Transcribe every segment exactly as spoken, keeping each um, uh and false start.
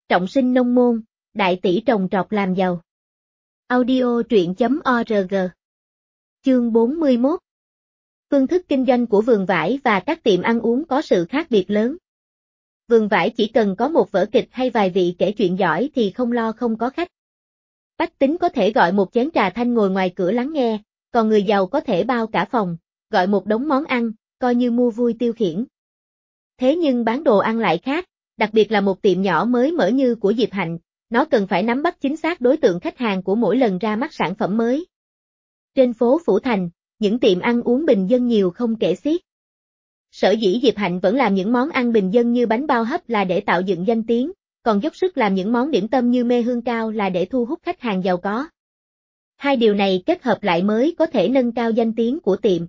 Trọng sinh nông môn, đại tỷ trồng trọt làm giàu. Audio truyện chấm org. Chương bốn mươi mốt. Phương thức kinh doanh của vườn vải và các tiệm ăn uống có sự khác biệt lớn. Vườn vải chỉ cần có một vở kịch hay vài vị kể chuyện giỏi thì không lo không có khách. Bách tính có thể gọi một chén trà thanh ngồi ngoài cửa lắng nghe, còn người giàu có thể bao cả phòng, gọi một đống món ăn, coi như mua vui tiêu khiển. Thế nhưng bán đồ ăn lại khác, đặc biệt là một tiệm nhỏ mới mở như của Diệp Hạnh, nó cần phải nắm bắt chính xác đối tượng khách hàng của mỗi lần ra mắt sản phẩm mới. Trên phố Phủ Thành, những tiệm ăn uống bình dân nhiều không kể xiết. Sở dĩ Diệp Hạnh vẫn làm những món ăn bình dân như bánh bao hấp là để tạo dựng danh tiếng, còn dốc sức làm những món điểm tâm như mê hương cao là để thu hút khách hàng giàu có. Hai điều này kết hợp lại mới có thể nâng cao danh tiếng của tiệm.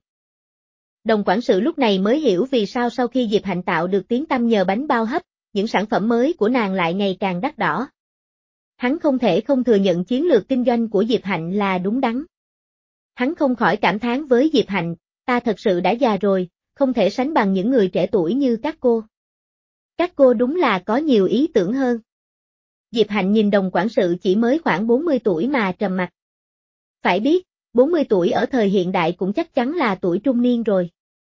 Đồng quản sự lúc này mới hiểu vì sao sau khi Diệp Hạnh tạo được tiếng tăm nhờ bánh bao hấp, những sản phẩm mới của nàng lại ngày càng đắt đỏ. Hắn không thể không thừa nhận chiến lược kinh doanh của Diệp Hạnh là đúng đắn. Hắn không khỏi cảm thán với Diệp Hạnh, ta thật sự đã già rồi, không thể sánh bằng những người trẻ tuổi như các cô. Các cô đúng là có nhiều ý tưởng hơn. Diệp Hạnh nhìn đồng quản sự chỉ mới khoảng bốn mươi tuổi mà trầm mặc. Phải biết, bốn mươi tuổi ở thời hiện đại cũng chắc chắn là tuổi trung niên rồi.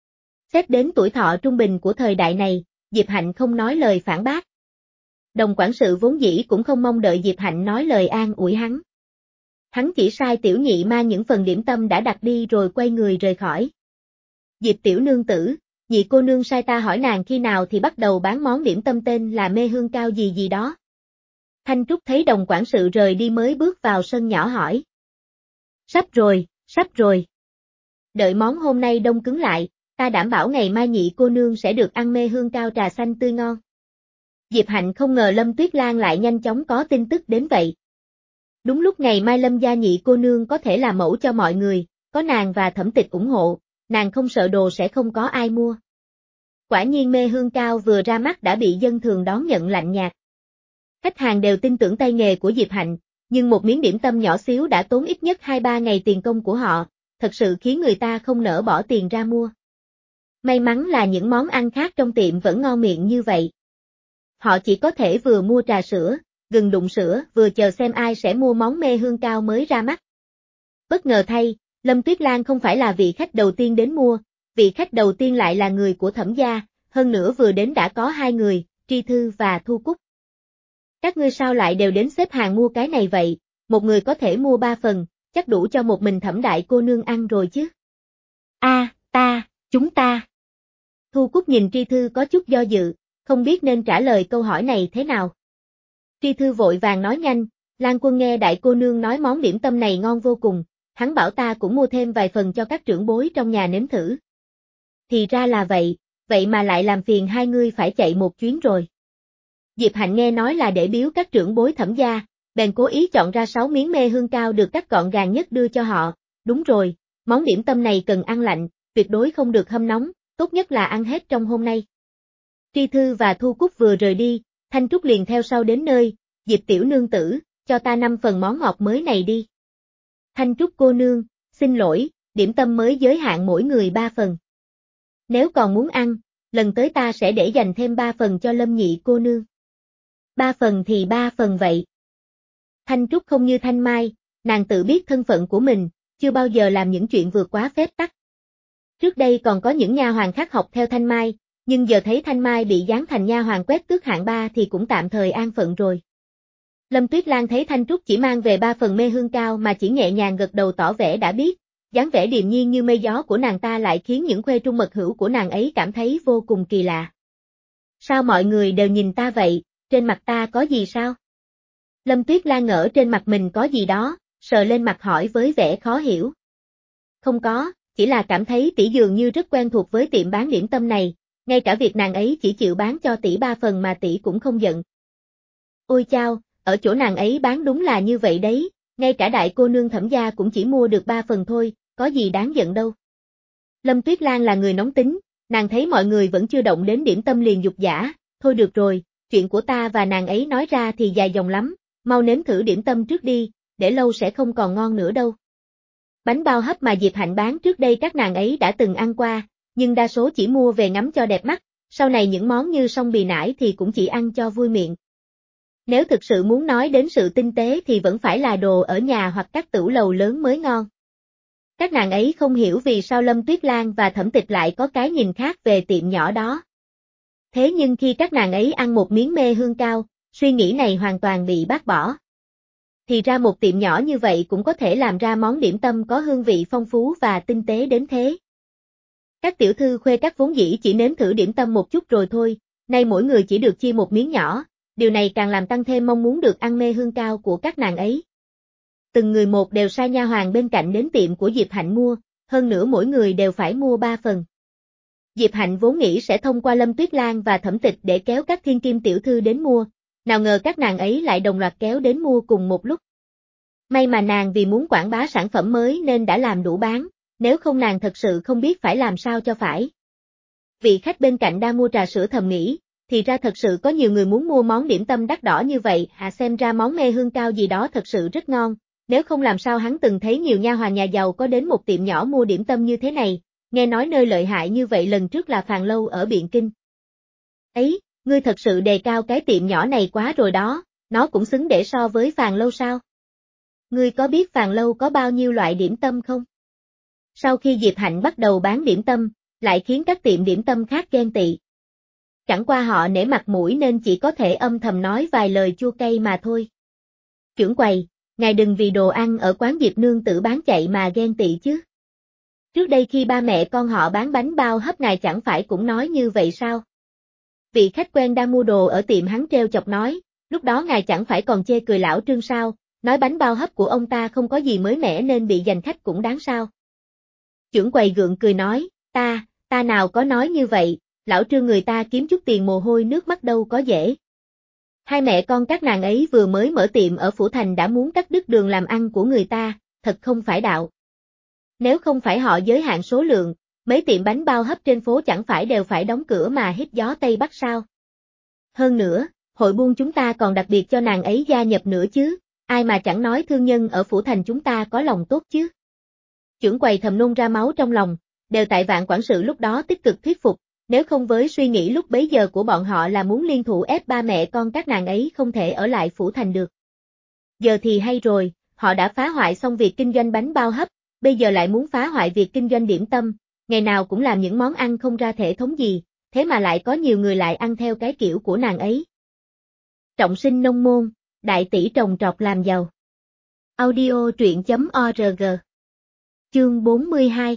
Xét đến tuổi thọ trung bình của thời đại này, Diệp Hạnh không nói lời phản bác. Đồng quản sự vốn dĩ cũng không mong đợi Diệp Hạnh nói lời an ủi hắn. Hắn chỉ sai tiểu nhị mang những phần điểm tâm đã đặt đi rồi quay người rời khỏi. Diệp tiểu nương tử, nhị cô nương sai ta hỏi nàng khi nào thì bắt đầu bán món điểm tâm tên là mê hương cao gì gì đó. Thanh Trúc thấy đồng quản sự rời đi mới bước vào sân nhỏ hỏi. Sắp rồi, sắp rồi. Đợi món hôm nay đông cứng lại, ta đảm bảo ngày mai nhị cô nương sẽ được ăn mê hương cao trà xanh tươi ngon. Diệp Hạnh không ngờ Lâm Tuyết Lan lại nhanh chóng có tin tức đến vậy. Đúng lúc ngày mai Lâm gia nhị cô nương có thể làm mẫu cho mọi người, có nàng và Thẩm Tịch ủng hộ, nàng không sợ đồ sẽ không có ai mua. Quả nhiên mê hương cao vừa ra mắt đã bị dân thường đón nhận lạnh nhạt. Khách hàng đều tin tưởng tay nghề của Diệp Hạnh, nhưng một miếng điểm tâm nhỏ xíu đã tốn ít nhất hai ba ngày tiền công của họ, thật sự khiến người ta không nỡ bỏ tiền ra mua. May mắn là những món ăn khác trong tiệm vẫn ngon miệng như vậy. Họ chỉ có thể vừa mua trà sữa, gừng đụng sữa, vừa chờ xem ai sẽ mua món mê hương cao mới ra mắt. Bất ngờ thay, Lâm Tuyết Lan không phải là vị khách đầu tiên đến mua, vị khách đầu tiên lại là người của Thẩm gia, hơn nữa vừa đến đã có hai người, Tri Thư và Thu Cúc. Các ngươi sao lại đều đến xếp hàng mua cái này vậy, một người có thể mua ba phần, chắc đủ cho một mình Thẩm đại cô nương ăn rồi chứ. A, à, ta, chúng ta. Thu Cúc nhìn Tri Thư có chút do dự, không biết nên trả lời câu hỏi này thế nào. Tri Thư vội vàng nói nhanh, Lan Quân nghe đại cô nương nói món điểm tâm này ngon vô cùng, hắn bảo ta cũng mua thêm vài phần cho các trưởng bối trong nhà nếm thử. Thì ra là vậy, vậy mà lại làm phiền hai ngươi phải chạy một chuyến rồi. Diệp Hạnh nghe nói là để biếu các trưởng bối Thẩm gia, bèn cố ý chọn ra sáu miếng mê hương cao được cắt gọn gàng nhất đưa cho họ, đúng rồi, món điểm tâm này cần ăn lạnh, tuyệt đối không được hâm nóng, tốt nhất là ăn hết trong hôm nay. Tri Thư và Thu Cúc vừa rời đi, Thanh Trúc liền theo sau đến nơi, Diệp tiểu nương tử, cho ta năm phần món ngọt mới này đi. Thanh Trúc cô nương, xin lỗi, điểm tâm mới giới hạn mỗi người ba phần. Nếu còn muốn ăn, lần tới ta sẽ để dành thêm ba phần cho Lâm nhị cô nương. Ba phần thì ba phần vậy. Thanh Trúc không như Thanh Mai, nàng tự biết thân phận của mình, chưa bao giờ làm những chuyện vượt quá phép tắc. Trước đây còn có những nha hoàn khác học theo Thanh Mai, nhưng giờ thấy Thanh Mai bị giáng thành nha hoàn quét tước hạng ba thì cũng tạm thời an phận rồi. Lâm Tuyết Lan thấy Thanh Trúc chỉ mang về ba phần mê hương cao mà chỉ nhẹ nhàng gật đầu tỏ vẻ đã biết, dáng vẻ điềm nhiên như mây gió của nàng ta lại khiến những khuê trung mật hữu của nàng ấy cảm thấy vô cùng kỳ lạ. Sao mọi người đều nhìn ta vậy, trên mặt ta có gì sao? Lâm Tuyết Lan ngỡ trên mặt mình có gì đó, sờ lên mặt hỏi với vẻ khó hiểu. Không có, chỉ là cảm thấy tỷ dường như rất quen thuộc với tiệm bán điểm tâm này, ngay cả việc nàng ấy chỉ chịu bán cho tỷ ba phần mà tỷ cũng không giận. Ôi chao, ở chỗ nàng ấy bán đúng là như vậy đấy, ngay cả đại cô nương Thẩm gia cũng chỉ mua được ba phần thôi, có gì đáng giận đâu. Lâm Tuyết Lan là người nóng tính, nàng thấy mọi người vẫn chưa động đến điểm tâm liền dục dã, thôi được rồi, chuyện của ta và nàng ấy nói ra thì dài dòng lắm, mau nếm thử điểm tâm trước đi, để lâu sẽ không còn ngon nữa đâu. Bánh bao hấp mà Diệp Hạnh bán trước đây các nàng ấy đã từng ăn qua, nhưng đa số chỉ mua về ngắm cho đẹp mắt, sau này những món như song bì nải thì cũng chỉ ăn cho vui miệng. Nếu thực sự muốn nói đến sự tinh tế thì vẫn phải là đồ ở nhà hoặc các tửu lầu lớn mới ngon. Các nàng ấy không hiểu vì sao Lâm Tuyết Lan và Thẩm Tịch lại có cái nhìn khác về tiệm nhỏ đó. Thế nhưng khi các nàng ấy ăn một miếng mê hương cao, suy nghĩ này hoàn toàn bị bác bỏ. Thì ra một tiệm nhỏ như vậy cũng có thể làm ra món điểm tâm có hương vị phong phú và tinh tế đến thế. Các tiểu thư khuê các vốn dĩ chỉ nếm thử điểm tâm một chút rồi thôi, nay mỗi người chỉ được chia một miếng nhỏ, điều này càng làm tăng thêm mong muốn được ăn mê hương cao của các nàng ấy. Từng người một đều sai nha hoàn bên cạnh đến tiệm của Diệp Hạnh mua, hơn nữa mỗi người đều phải mua ba phần. Diệp Hạnh vốn nghĩ sẽ thông qua Lâm Tuyết Lan và Thẩm Tịch để kéo các thiên kim tiểu thư đến mua, nào ngờ các nàng ấy lại đồng loạt kéo đến mua cùng một lúc. May mà nàng vì muốn quảng bá sản phẩm mới nên đã làm đủ bán, nếu không nàng thật sự không biết phải làm sao cho phải. Vị khách bên cạnh đang mua trà sữa thầm nghĩ, thì ra thật sự có nhiều người muốn mua món điểm tâm đắt đỏ như vậy, à xem ra món mê hương cao gì đó thật sự rất ngon, nếu không làm sao hắn từng thấy nhiều nha hoàn nhà giàu có đến một tiệm nhỏ mua điểm tâm như thế này, nghe nói nơi lợi hại như vậy lần trước là Phàn Lâu ở Biện Kinh. Ấy, ngươi thật sự đề cao cái tiệm nhỏ này quá rồi đó, nó cũng xứng để so với Phàn Lâu sao? Ngươi có biết Phàn Lâu có bao nhiêu loại điểm tâm không? Sau khi Diệp Hạnh bắt đầu bán điểm tâm, lại khiến các tiệm điểm tâm khác ghen tị. Chẳng qua họ nể mặt mũi nên chỉ có thể âm thầm nói vài lời chua cay mà thôi. Trưởng quầy, ngài đừng vì đồ ăn ở quán Diệp nương tử bán chạy mà ghen tị chứ. Trước đây khi ba mẹ con họ bán bánh bao hấp ngài chẳng phải cũng nói như vậy sao? Vị khách quen đang mua đồ ở tiệm hắn trêu chọc nói, lúc đó ngài chẳng phải còn chê cười lão Trương sao, nói bánh bao hấp của ông ta không có gì mới mẻ nên bị giành khách cũng đáng sao. Trưởng quầy gượng cười nói, ta, ta nào có nói như vậy, lão Trương người ta kiếm chút tiền mồ hôi nước mắt đâu có dễ. Hai mẹ con các nàng ấy vừa mới mở tiệm ở Phủ Thành đã muốn cắt đứt đường làm ăn của người ta, thật không phải đạo. Nếu không phải họ giới hạn số lượng, mấy tiệm bánh bao hấp trên phố chẳng phải đều phải đóng cửa mà hít gió Tây Bắc sao. Hơn nữa, hội buôn chúng ta còn đặc biệt cho nàng ấy gia nhập nữa chứ, ai mà chẳng nói thương nhân ở Phủ Thành chúng ta có lòng tốt chứ. Trưởng quầy thầm nôn ra máu trong lòng, đều tại Vạn quản sự lúc đó tích cực thuyết phục, nếu không với suy nghĩ lúc bấy giờ của bọn họ là muốn liên thủ ép ba mẹ con các nàng ấy không thể ở lại Phủ Thành được. Giờ thì hay rồi, họ đã phá hoại xong việc kinh doanh bánh bao hấp, bây giờ lại muốn phá hoại việc kinh doanh điểm tâm, ngày nào cũng làm những món ăn không ra thể thống gì, thế mà lại có nhiều người lại ăn theo cái kiểu của nàng ấy. Trọng sinh nông môn, đại tỷ trồng trọt làm giàu. Audio truyện chấm org. Chương bốn mươi hai.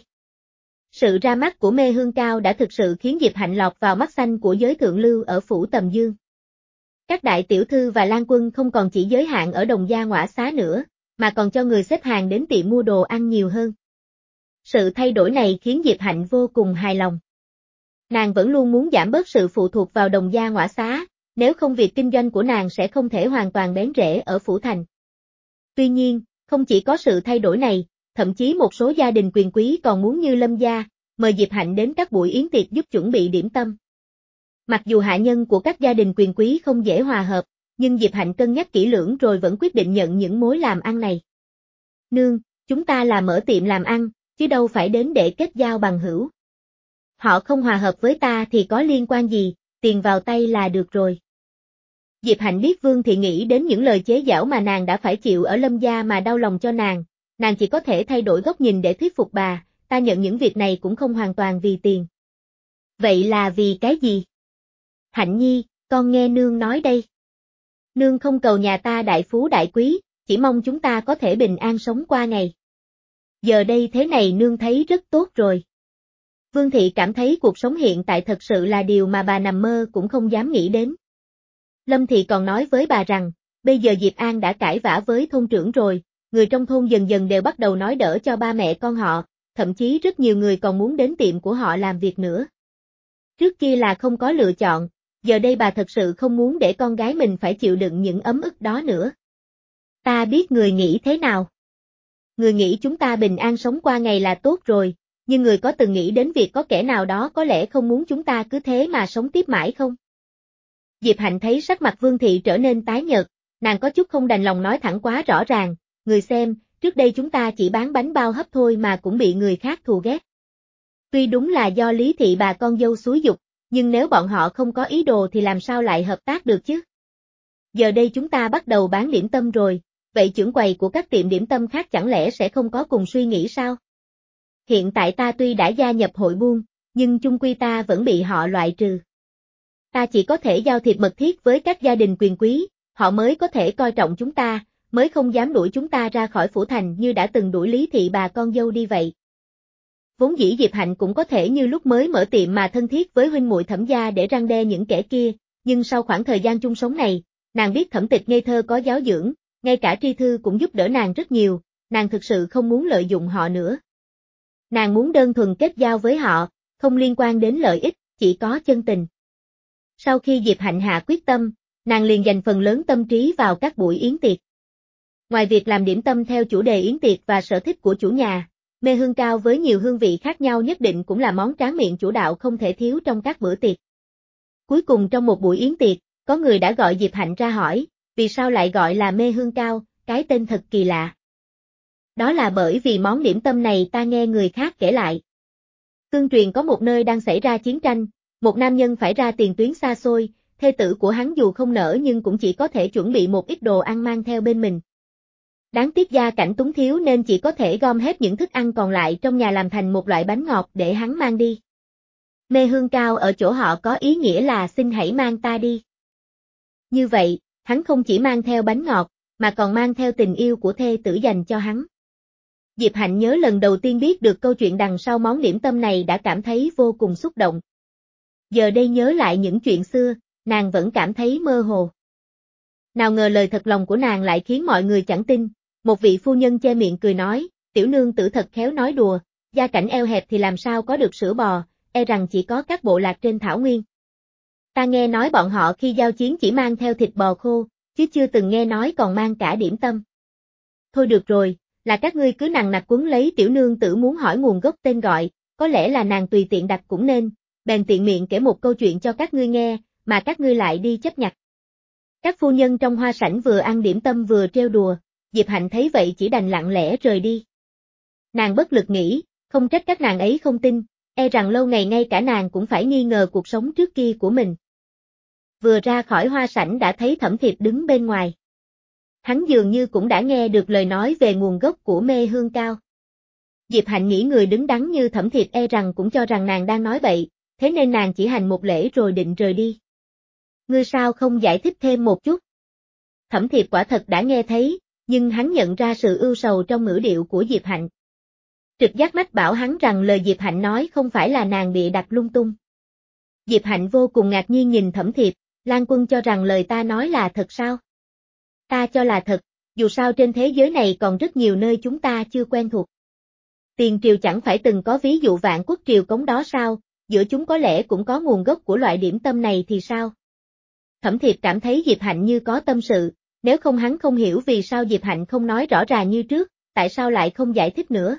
Sự ra mắt của mê hương cao đã thực sự khiến Diệp Hạnh lọt vào mắt xanh của giới thượng lưu ở phủ Tầm Dương. Các đại tiểu thư và lang quân không còn chỉ giới hạn ở đồng gia ngõa xá nữa, mà còn cho người xếp hàng đến tiệm mua đồ ăn nhiều hơn. Sự thay đổi này khiến Diệp Hạnh vô cùng hài lòng. Nàng vẫn luôn muốn giảm bớt sự phụ thuộc vào đồng gia ngõa xá, nếu không việc kinh doanh của nàng sẽ không thể hoàn toàn bén rễ ở Phủ Thành. Tuy nhiên, không chỉ có sự thay đổi này, thậm chí một số gia đình quyền quý còn muốn như Lâm gia, mời Diệp Hạnh đến các buổi yến tiệc giúp chuẩn bị điểm tâm. Mặc dù hạ nhân của các gia đình quyền quý không dễ hòa hợp, nhưng Diệp Hạnh cân nhắc kỹ lưỡng rồi vẫn quyết định nhận những mối làm ăn này. Nương, chúng ta là mở tiệm làm ăn, chứ đâu phải đến để kết giao bằng hữu. Họ không hòa hợp với ta thì có liên quan gì, tiền vào tay là được rồi. Diệp Hạnh biết Vương Thị nghĩ đến những lời chế giễu mà nàng đã phải chịu ở Lâm gia mà đau lòng cho nàng, nàng chỉ có thể thay đổi góc nhìn để thuyết phục bà, ta nhận những việc này cũng không hoàn toàn vì tiền. Vậy là vì cái gì? Hạnh nhi, con nghe nương nói đây. Nương không cầu nhà ta đại phú đại quý, chỉ mong chúng ta có thể bình an sống qua ngày. Giờ đây thế này nương thấy rất tốt rồi. Vương Thị cảm thấy cuộc sống hiện tại thật sự là điều mà bà nằm mơ cũng không dám nghĩ đến. Lâm Thị còn nói với bà rằng, bây giờ Diệp An đã cãi vã với thôn trưởng rồi, người trong thôn dần dần đều bắt đầu nói đỡ cho ba mẹ con họ, thậm chí rất nhiều người còn muốn đến tiệm của họ làm việc nữa. Trước kia là không có lựa chọn, giờ đây bà thật sự không muốn để con gái mình phải chịu đựng những ấm ức đó nữa. Ta biết người nghĩ thế nào. Người nghĩ chúng ta bình an sống qua ngày là tốt rồi, nhưng người có từng nghĩ đến việc có kẻ nào đó có lẽ không muốn chúng ta cứ thế mà sống tiếp mãi không? Diệp Hạnh thấy sắc mặt Vương Thị trở nên tái nhợt, nàng có chút không đành lòng nói thẳng quá rõ ràng, người xem, trước đây chúng ta chỉ bán bánh bao hấp thôi mà cũng bị người khác thù ghét. Tuy đúng là do Lý Thị bà con dâu xúi giục, nhưng nếu bọn họ không có ý đồ thì làm sao lại hợp tác được chứ? Giờ đây chúng ta bắt đầu bán điểm tâm rồi, vậy trưởng quầy của các tiệm điểm tâm khác chẳng lẽ sẽ không có cùng suy nghĩ sao? Hiện tại ta tuy đã gia nhập hội buôn, nhưng chung quy ta vẫn bị họ loại trừ. Ta chỉ có thể giao thiệp mật thiết với các gia đình quyền quý, họ mới có thể coi trọng chúng ta, mới không dám đuổi chúng ta ra khỏi phủ thành như đã từng đuổi Lý Thị bà con dâu đi vậy. Vốn dĩ Diệp Hạnh cũng có thể như lúc mới mở tiệm mà thân thiết với huynh muội Thẩm gia để răn đe những kẻ kia, nhưng sau khoảng thời gian chung sống này, nàng biết Thẩm Tịch ngây thơ có giáo dưỡng, ngay cả tri thư cũng giúp đỡ nàng rất nhiều, nàng thực sự không muốn lợi dụng họ nữa. Nàng muốn đơn thuần kết giao với họ, không liên quan đến lợi ích, chỉ có chân tình. Sau khi Diệp Hạnh hạ quyết tâm, nàng liền dành phần lớn tâm trí vào các buổi yến tiệc. Ngoài việc làm điểm tâm theo chủ đề yến tiệc và sở thích của chủ nhà, mê hương cao với nhiều hương vị khác nhau nhất định cũng là món tráng miệng chủ đạo không thể thiếu trong các bữa tiệc. Cuối cùng trong một buổi yến tiệc, có người đã gọi Diệp Hạnh ra hỏi, vì sao lại gọi là mê hương cao, cái tên thật kỳ lạ. Đó là bởi vì món điểm tâm này ta nghe người khác kể lại. Tương truyền có một nơi đang xảy ra chiến tranh, một nam nhân phải ra tiền tuyến xa xôi, thê tử của hắn dù không nỡ nhưng cũng chỉ có thể chuẩn bị một ít đồ ăn mang theo bên mình. Đáng tiếc gia cảnh túng thiếu nên chỉ có thể gom hết những thức ăn còn lại trong nhà làm thành một loại bánh ngọt để hắn mang đi. Mê hương cao ở chỗ họ có ý nghĩa là xin hãy mang ta đi. Như vậy, hắn không chỉ mang theo bánh ngọt, mà còn mang theo tình yêu của thê tử dành cho hắn. Diệp Hạnh nhớ lần đầu tiên biết được câu chuyện đằng sau món điểm tâm này đã cảm thấy vô cùng xúc động. Giờ đây nhớ lại những chuyện xưa, nàng vẫn cảm thấy mơ hồ. Nào ngờ lời thật lòng của nàng lại khiến mọi người chẳng tin, một vị phu nhân che miệng cười nói, tiểu nương tử thật khéo nói đùa, gia cảnh eo hẹp thì làm sao có được sữa bò, e rằng chỉ có các bộ lạc trên thảo nguyên. Ta nghe nói bọn họ khi giao chiến chỉ mang theo thịt bò khô, chứ chưa từng nghe nói còn mang cả điểm tâm. Thôi được rồi, là các ngươi cứ nằng nặc quấn lấy tiểu nương tử muốn hỏi nguồn gốc tên gọi, có lẽ là nàng tùy tiện đặt cũng nên, bèn tiện miệng kể một câu chuyện cho các ngươi nghe, mà các ngươi lại đi chấp nhặt. Các phu nhân trong hoa sảnh vừa ăn điểm tâm vừa trêu đùa, Diệp Hạnh thấy vậy chỉ đành lặng lẽ rời đi. Nàng bất lực nghĩ, không trách các nàng ấy không tin, e rằng lâu ngày ngay cả nàng cũng phải nghi ngờ cuộc sống trước kia của mình. Vừa ra khỏi hoa sảnh đã thấy Thẩm Thiệp đứng bên ngoài. Hắn dường như cũng đã nghe được lời nói về nguồn gốc của mê hương cao. Diệp Hạnh nghĩ người đứng đắn như Thẩm Thiệp e rằng cũng cho rằng nàng đang nói bậy, thế nên nàng chỉ hành một lễ rồi định rời đi. Ngươi sao không giải thích thêm một chút? Thẩm Thiệp quả thật đã nghe thấy, nhưng hắn nhận ra sự ưu sầu trong ngữ điệu của Diệp Hạnh. Trực giác mách bảo hắn rằng lời Diệp Hạnh nói không phải là nàng bịa đặt lung tung. Diệp Hạnh vô cùng ngạc nhiên nhìn Thẩm Thiệp, Lan Quân cho rằng lời ta nói là thật sao? Ta cho là thật, dù sao trên thế giới này còn rất nhiều nơi chúng ta chưa quen thuộc. Tiền triều chẳng phải từng có ví dụ Vạn Quốc triều cống đó sao, giữa chúng có lẽ cũng có nguồn gốc của loại điểm tâm này thì sao? Thẩm Thiệp cảm thấy Diệp Hạnh như có tâm sự, nếu không hắn không hiểu vì sao Diệp Hạnh không nói rõ ràng như trước, tại sao lại không giải thích nữa.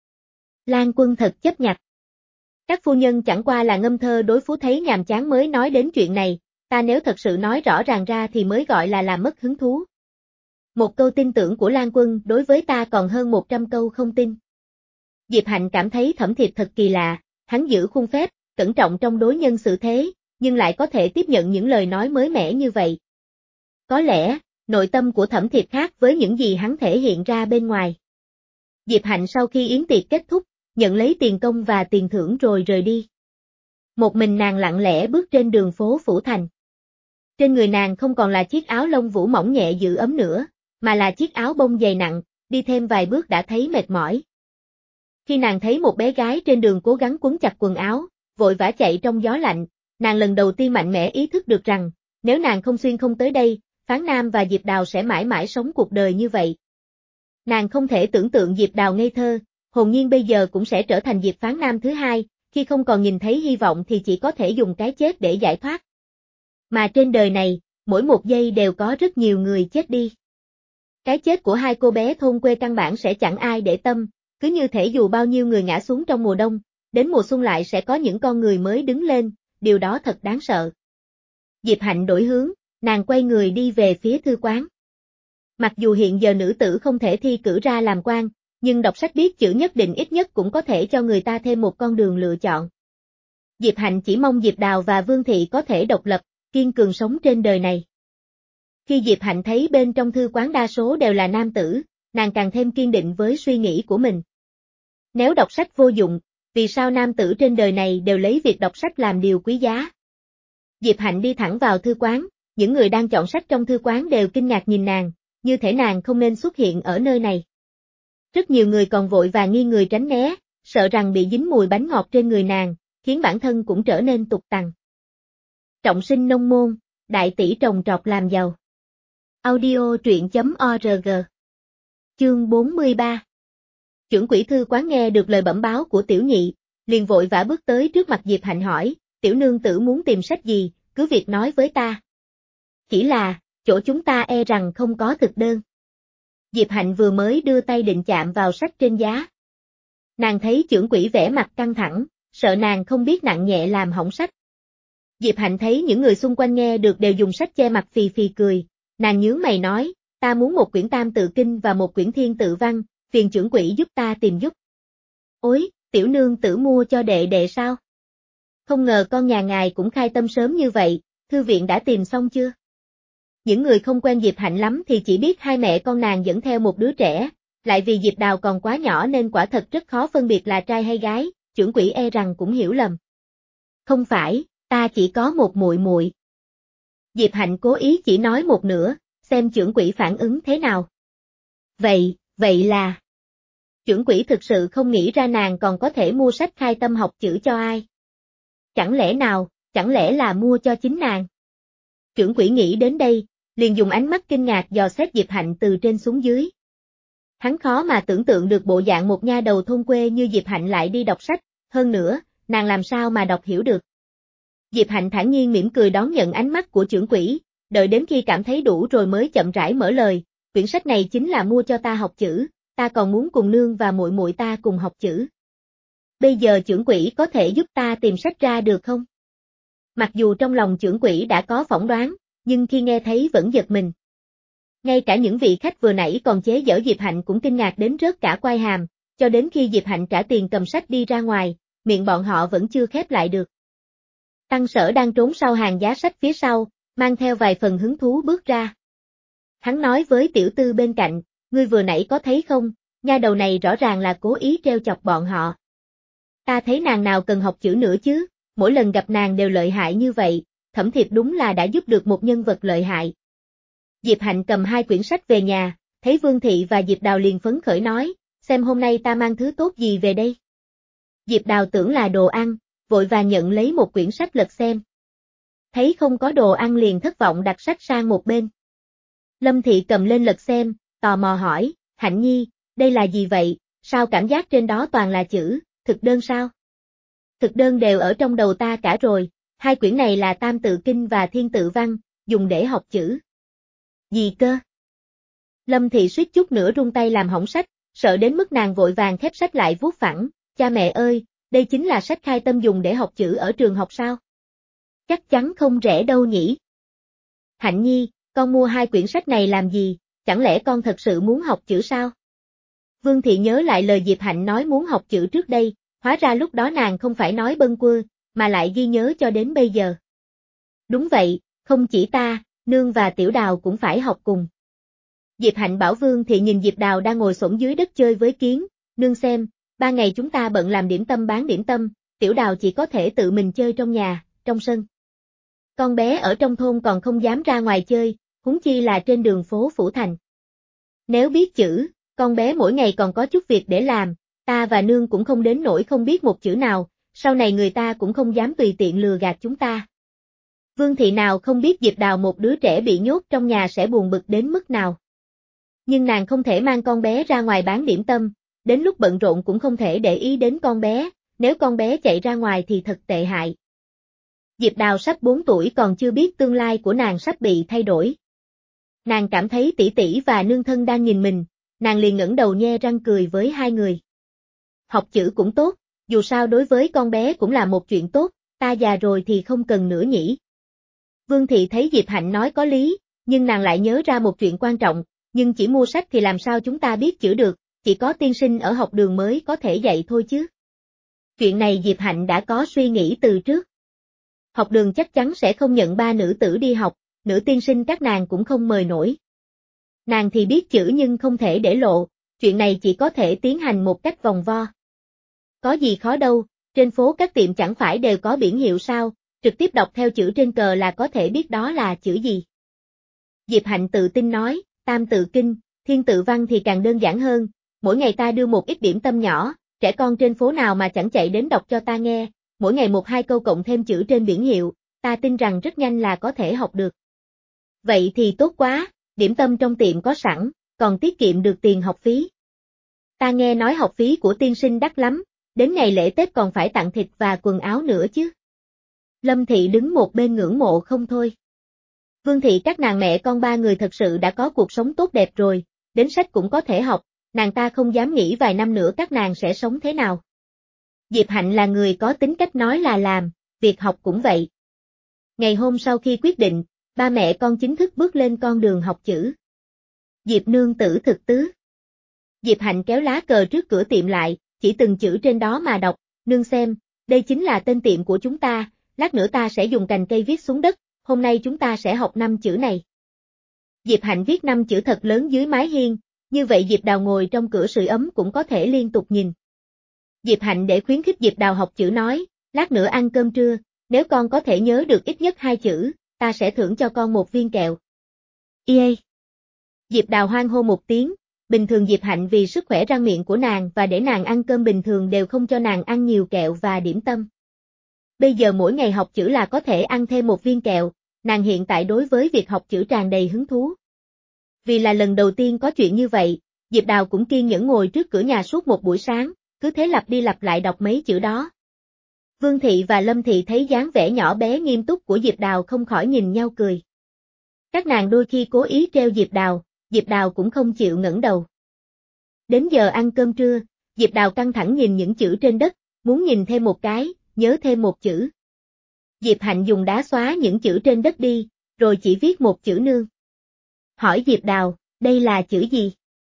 Lan Quân thật chấp nhặt. Các phu nhân chẳng qua là ngâm thơ đối phú thấy nhàm chán mới nói đến chuyện này, ta nếu thật sự nói rõ ràng ra thì mới gọi là làm mất hứng thú. Một câu tin tưởng của Lan Quân đối với ta còn hơn một trăm câu không tin. Diệp Hạnh cảm thấy Thẩm Thiệp thật kỳ lạ, hắn giữ khuôn phép, cẩn trọng trong đối nhân xử thế, nhưng lại có thể tiếp nhận những lời nói mới mẻ như vậy. Có lẽ, nội tâm của Thẩm Thiệp khác với những gì hắn thể hiện ra bên ngoài. Diệp Hạnh sau khi yến tiệc kết thúc, nhận lấy tiền công và tiền thưởng rồi rời đi. Một mình nàng lặng lẽ bước trên đường phố Phủ Thành. Trên người nàng không còn là chiếc áo lông vũ mỏng nhẹ giữ ấm nữa, mà là chiếc áo bông dày nặng, đi thêm vài bước đã thấy mệt mỏi. Khi nàng thấy một bé gái trên đường cố gắng quấn chặt quần áo, vội vã chạy trong gió lạnh, nàng lần đầu tiên mạnh mẽ ý thức được rằng, nếu nàng không xuyên không tới đây, Phán Nam và Diệp Đào sẽ mãi mãi sống cuộc đời như vậy. Nàng không thể tưởng tượng Diệp Đào ngây thơ, hồn nhiên bây giờ cũng sẽ trở thành Diệp Phán Nam thứ hai, khi không còn nhìn thấy hy vọng thì chỉ có thể dùng cái chết để giải thoát. Mà trên đời này, mỗi một giây đều có rất nhiều người chết đi. Cái chết của hai cô bé thôn quê căn bản sẽ chẳng ai để tâm, cứ như thể dù bao nhiêu người ngã xuống trong mùa đông, đến mùa xuân lại sẽ có những con người mới đứng lên, điều đó thật đáng sợ. Diệp Hạnh đổi hướng, nàng quay người đi về phía thư quán. Mặc dù hiện giờ nữ tử không thể thi cử ra làm quan, nhưng đọc sách biết chữ nhất định ít nhất cũng có thể cho người ta thêm một con đường lựa chọn. Diệp Hạnh chỉ mong Diệp Đào và Vương Thị có thể độc lập, kiên cường sống trên đời này. Khi Diệp Hạnh thấy bên trong thư quán đa số đều là nam tử, nàng càng thêm kiên định với suy nghĩ của mình. Nếu đọc sách vô dụng, vì sao nam tử trên đời này đều lấy việc đọc sách làm điều quý giá? Diệp Hạnh đi thẳng vào thư quán, những người đang chọn sách trong thư quán đều kinh ngạc nhìn nàng, như thể nàng không nên xuất hiện ở nơi này. Rất nhiều người còn vội vàng nghi người tránh né, sợ rằng bị dính mùi bánh ngọt trên người nàng, khiến bản thân cũng trở nên tục tằn. Trọng sinh nông môn, đại tỷ trồng trọt làm giàu. Audio truyện chấm org. Chương bốn mươi ba. Chưởng quỹ thư quán nghe được lời bẩm báo của tiểu nhị, liền vội vã bước tới trước mặt Diệp Hạnh hỏi, tiểu nương tử muốn tìm sách gì, cứ việc nói với ta. Chỉ là, chỗ chúng ta e rằng không có thực đơn. Diệp Hạnh vừa mới đưa tay định chạm vào sách trên giá. Nàng thấy chưởng quỹ vẻ mặt căng thẳng, sợ nàng không biết nặng nhẹ làm hỏng sách. Diệp Hạnh thấy những người xung quanh nghe được đều dùng sách che mặt phì phì cười, nàng nhướng mày nói, ta muốn một quyển tam tự kinh và một quyển thiên tự văn, phiền chưởng quỹ giúp ta tìm giúp. Ôi, tiểu nương tử mua cho đệ đệ sao? Không ngờ con nhà ngài cũng khai tâm sớm như vậy, thư viện đã tìm xong chưa? Những người không quen Diệp Hạnh lắm thì chỉ biết hai mẹ con nàng dẫn theo một đứa trẻ, lại vì Diệp Đào còn quá nhỏ nên quả thật rất khó phân biệt là trai hay gái, chưởng quỹ e rằng cũng hiểu lầm. Không phải, ta chỉ có một muội muội. Diệp Hạnh cố ý chỉ nói một nửa, xem chưởng quỹ phản ứng thế nào. Vậy, vậy là... Chưởng quỹ thực sự không nghĩ ra nàng còn có thể mua sách khai tâm học chữ cho ai. Chẳng lẽ nào, chẳng lẽ là mua cho chính nàng? Chưởng quỹ nghĩ đến đây, liền dùng ánh mắt kinh ngạc dò xét Diệp Hạnh từ trên xuống dưới. Hắn khó mà tưởng tượng được bộ dạng một nha đầu thôn quê như Diệp Hạnh lại đi đọc sách, hơn nữa, nàng làm sao mà đọc hiểu được. Diệp Hạnh thản nhiên mỉm cười đón nhận ánh mắt của chưởng quỹ, đợi đến khi cảm thấy đủ rồi mới chậm rãi mở lời, quyển sách này chính là mua cho ta học chữ, ta còn muốn cùng nương và muội muội ta cùng học chữ. Bây giờ chưởng quỹ có thể giúp ta tìm sách ra được không? Mặc dù trong lòng chưởng quỹ đã có phỏng đoán, nhưng khi nghe thấy vẫn giật mình. Ngay cả những vị khách vừa nãy còn chế giễu Diệp Hạnh cũng kinh ngạc đến rớt cả quai hàm, cho đến khi Diệp Hạnh trả tiền cầm sách đi ra ngoài, miệng bọn họ vẫn chưa khép lại được. Tăng Sở đang trốn sau hàng giá sách phía sau, mang theo vài phần hứng thú bước ra. Hắn nói với tiểu tư bên cạnh, ngươi vừa nãy có thấy không, nha đầu này rõ ràng là cố ý trêu chọc bọn họ. Ta thấy nàng nào cần học chữ nữa chứ, mỗi lần gặp nàng đều lợi hại như vậy, Thẩm Thiệp đúng là đã giúp được một nhân vật lợi hại. Diệp Hạnh cầm hai quyển sách về nhà, thấy Vương Thị và Diệp Đào liền phấn khởi nói, xem hôm nay ta mang thứ tốt gì về đây. Diệp Đào tưởng là đồ ăn, vội vàng nhận lấy một quyển sách lật xem. Thấy không có đồ ăn liền thất vọng đặt sách sang một bên. Lâm Thị cầm lên lật xem, tò mò hỏi, Hạnh Nhi, đây là gì vậy, sao cảm giác trên đó toàn là chữ, thực đơn sao? Thực đơn đều ở trong đầu ta cả rồi, hai quyển này là Tam Tự Kinh và Thiên Tự Văn, dùng để học chữ. Gì cơ? Lâm Thị suýt chút nữa run tay làm hỏng sách, sợ đến mức nàng vội vàng khép sách lại vuốt phẳng, cha mẹ ơi, đây chính là sách khai tâm dùng để học chữ ở trường học sao? Chắc chắn không rẻ đâu nhỉ? Hạnh Nhi, con mua hai quyển sách này làm gì, chẳng lẽ con thật sự muốn học chữ sao? Vương Thị nhớ lại lời Diệp Hạnh nói muốn học chữ trước đây, hóa ra lúc đó nàng không phải nói bâng quơ, mà lại ghi nhớ cho đến bây giờ. Đúng vậy, không chỉ ta, nương và Tiểu Đào cũng phải học cùng. Diệp Hạnh bảo Vương Thị nhìn Diệp Đào đang ngồi xổm dưới đất chơi với kiến, nương xem, ba ngày chúng ta bận làm điểm tâm bán điểm tâm, Tiểu Đào chỉ có thể tự mình chơi trong nhà, trong sân. Con bé ở trong thôn còn không dám ra ngoài chơi, huống chi là trên đường phố phủ thành. Nếu biết chữ, con bé mỗi ngày còn có chút việc để làm, ta và nương cũng không đến nỗi không biết một chữ nào, sau này người ta cũng không dám tùy tiện lừa gạt chúng ta. Vương Thị nào không biết Diệp Đào một đứa trẻ bị nhốt trong nhà sẽ buồn bực đến mức nào. Nhưng nàng không thể mang con bé ra ngoài bán điểm tâm, đến lúc bận rộn cũng không thể để ý đến con bé, nếu con bé chạy ra ngoài thì thật tệ hại. Diệp Đào sắp bốn tuổi còn chưa biết tương lai của nàng sắp bị thay đổi. Nàng cảm thấy tỷ tỷ và nương thân đang nhìn mình, nàng liền ngẩng đầu nhe răng cười với hai người. Học chữ cũng tốt, dù sao đối với con bé cũng là một chuyện tốt, ta già rồi thì không cần nữa nhỉ. Vương Thị thấy Diệp Hạnh nói có lý, nhưng nàng lại nhớ ra một chuyện quan trọng, nhưng chỉ mua sách thì làm sao chúng ta biết chữ được, chỉ có tiên sinh ở học đường mới có thể dạy thôi chứ. Chuyện này Diệp Hạnh đã có suy nghĩ từ trước. Học đường chắc chắn sẽ không nhận ba nữ tử đi học, nữ tiên sinh các nàng cũng không mời nổi. Nàng thì biết chữ nhưng không thể để lộ, chuyện này chỉ có thể tiến hành một cách vòng vo. Có gì khó đâu, trên phố các tiệm chẳng phải đều có biển hiệu sao, trực tiếp đọc theo chữ trên cờ là có thể biết đó là chữ gì. Diệp Hạnh tự tin nói, tam tự kinh, thiên tự văn thì càng đơn giản hơn, mỗi ngày ta đưa một ít điểm tâm nhỏ, trẻ con trên phố nào mà chẳng chạy đến đọc cho ta nghe, mỗi ngày một hai câu cộng thêm chữ trên biển hiệu, ta tin rằng rất nhanh là có thể học được. Vậy thì tốt quá, điểm tâm trong tiệm có sẵn, còn tiết kiệm được tiền học phí. Ta nghe nói học phí của tiên sinh đắt lắm, đến ngày lễ Tết còn phải tặng thịt và quần áo nữa chứ. Lâm Thị đứng một bên ngưỡng mộ không thôi. Vương Thị các nàng mẹ con ba người thật sự đã có cuộc sống tốt đẹp rồi, đến sách cũng có thể học, nàng ta không dám nghĩ vài năm nữa các nàng sẽ sống thế nào. Diệp Hạnh là người có tính cách nói là làm, việc học cũng vậy. Ngày hôm sau khi quyết định, ba mẹ con chính thức bước lên con đường học chữ. Diệp nương tử thực tứ. Diệp Hạnh kéo lá cờ trước cửa tiệm lại, chỉ từng chữ trên đó mà đọc, nương xem, đây chính là tên tiệm của chúng ta, lát nữa ta sẽ dùng cành cây viết xuống đất, hôm nay chúng ta sẽ học năm chữ này. Diệp Hạnh viết năm chữ thật lớn dưới mái hiên, như vậy Diệp Đào ngồi trong cửa sưởi ấm cũng có thể liên tục nhìn. Diệp Hạnh để khuyến khích Diệp Đào học chữ nói, lát nữa ăn cơm trưa, nếu con có thể nhớ được ít nhất hai chữ, ta sẽ thưởng cho con một viên kẹo. Yê! Diệp Đào hoan hô một tiếng, bình thường Diệp Hạnh vì sức khỏe răng miệng của nàng và để nàng ăn cơm bình thường đều không cho nàng ăn nhiều kẹo và điểm tâm. Bây giờ mỗi ngày học chữ là có thể ăn thêm một viên kẹo, nàng hiện tại đối với việc học chữ tràn đầy hứng thú. Vì là lần đầu tiên có chuyện như vậy, Diệp Đào cũng kiên nhẫn ngồi trước cửa nhà suốt một buổi sáng, cứ thế lặp đi lặp lại đọc mấy chữ đó. Vương Thị và Lâm Thị thấy dáng vẻ nhỏ bé nghiêm túc của Diệp Đào không khỏi nhìn nhau cười. Các nàng đôi khi cố ý trêu Diệp Đào, Diệp Đào cũng không chịu ngẩng đầu. Đến giờ ăn cơm trưa, Diệp Đào căng thẳng nhìn những chữ trên đất, muốn nhìn thêm một cái, nhớ thêm một chữ. Diệp Hạnh dùng đá xóa những chữ trên đất đi, rồi chỉ viết một chữ nương. Hỏi Diệp Đào, đây là chữ gì?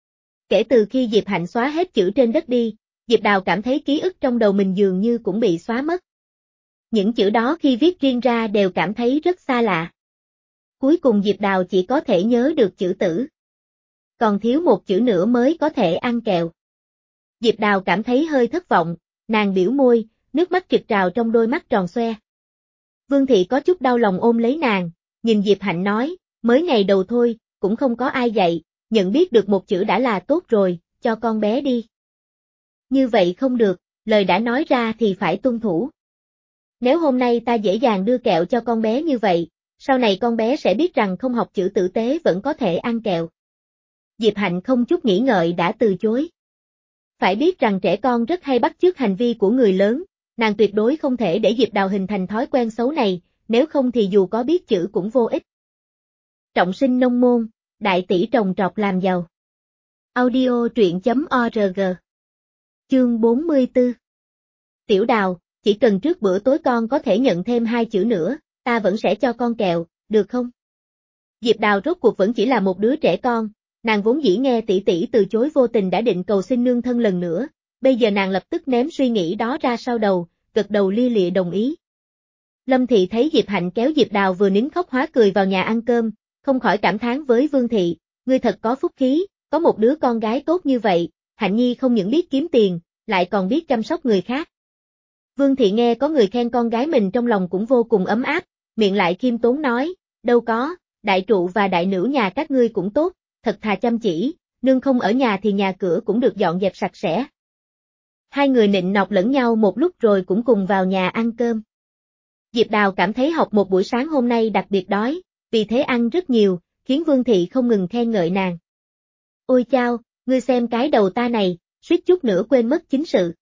Kể từ khi Diệp Hạnh xóa hết chữ trên đất đi, Diệp Đào cảm thấy ký ức trong đầu mình dường như cũng bị xóa mất. Những chữ đó khi viết riêng ra đều cảm thấy rất xa lạ. Cuối cùng Diệp Đào chỉ có thể nhớ được chữ tử. Còn thiếu một chữ nữa mới có thể ăn kẹo. Diệp Đào cảm thấy hơi thất vọng, nàng biểu môi, nước mắt trực trào trong đôi mắt tròn xoe. Vương Thị có chút đau lòng ôm lấy nàng, nhìn Diệp Hạnh nói, mới ngày đầu thôi, cũng không có ai dạy, nhận biết được một chữ đã là tốt rồi, cho con bé đi. Như vậy không được, lời đã nói ra thì phải tuân thủ. Nếu hôm nay ta dễ dàng đưa kẹo cho con bé như vậy, sau này con bé sẽ biết rằng không học chữ tử tế vẫn có thể ăn kẹo. Diệp Hạnh không chút nghĩ ngợi đã từ chối. Phải biết rằng trẻ con rất hay bắt chước hành vi của người lớn, nàng tuyệt đối không thể để Diệp Đào hình thành thói quen xấu này, nếu không thì dù có biết chữ cũng vô ích. Trọng sinh nông môn, đại tỷ trồng trọt làm giàu. Audio truyện chấm org. Chương bốn mươi tư. Tiểu Đào, chỉ cần trước bữa tối con có thể nhận thêm hai chữ nữa, ta vẫn sẽ cho con kẹo, được không? Diệp Đào rốt cuộc vẫn chỉ là một đứa trẻ con, nàng vốn dĩ nghe tỷ tỷ từ chối vô tình đã định cầu xin nương thân lần nữa, bây giờ nàng lập tức ném suy nghĩ đó ra sau đầu, gật đầu lia lịa đồng ý. Lâm Thị thấy Diệp Hạnh kéo Diệp Đào vừa nín khóc hóa cười vào nhà ăn cơm, không khỏi cảm thán với Vương Thị, ngươi thật có phúc khí, có một đứa con gái tốt như vậy, Hạnh Nhi không những biết kiếm tiền, lại còn biết chăm sóc người khác. Vương Thị nghe có người khen con gái mình trong lòng cũng vô cùng ấm áp, miệng lại khiêm tốn nói, đâu có, đại trụ và đại nữ nhà các ngươi cũng tốt, thật thà chăm chỉ, nương không ở nhà thì nhà cửa cũng được dọn dẹp sạch sẽ. Hai người nịnh nọt lẫn nhau một lúc rồi cũng cùng vào nhà ăn cơm. Diệp Đào cảm thấy học một buổi sáng hôm nay đặc biệt đói, vì thế ăn rất nhiều, khiến Vương Thị không ngừng khen ngợi nàng. Ôi chao, ngươi xem cái đầu ta này, suýt chút nữa quên mất chính sự.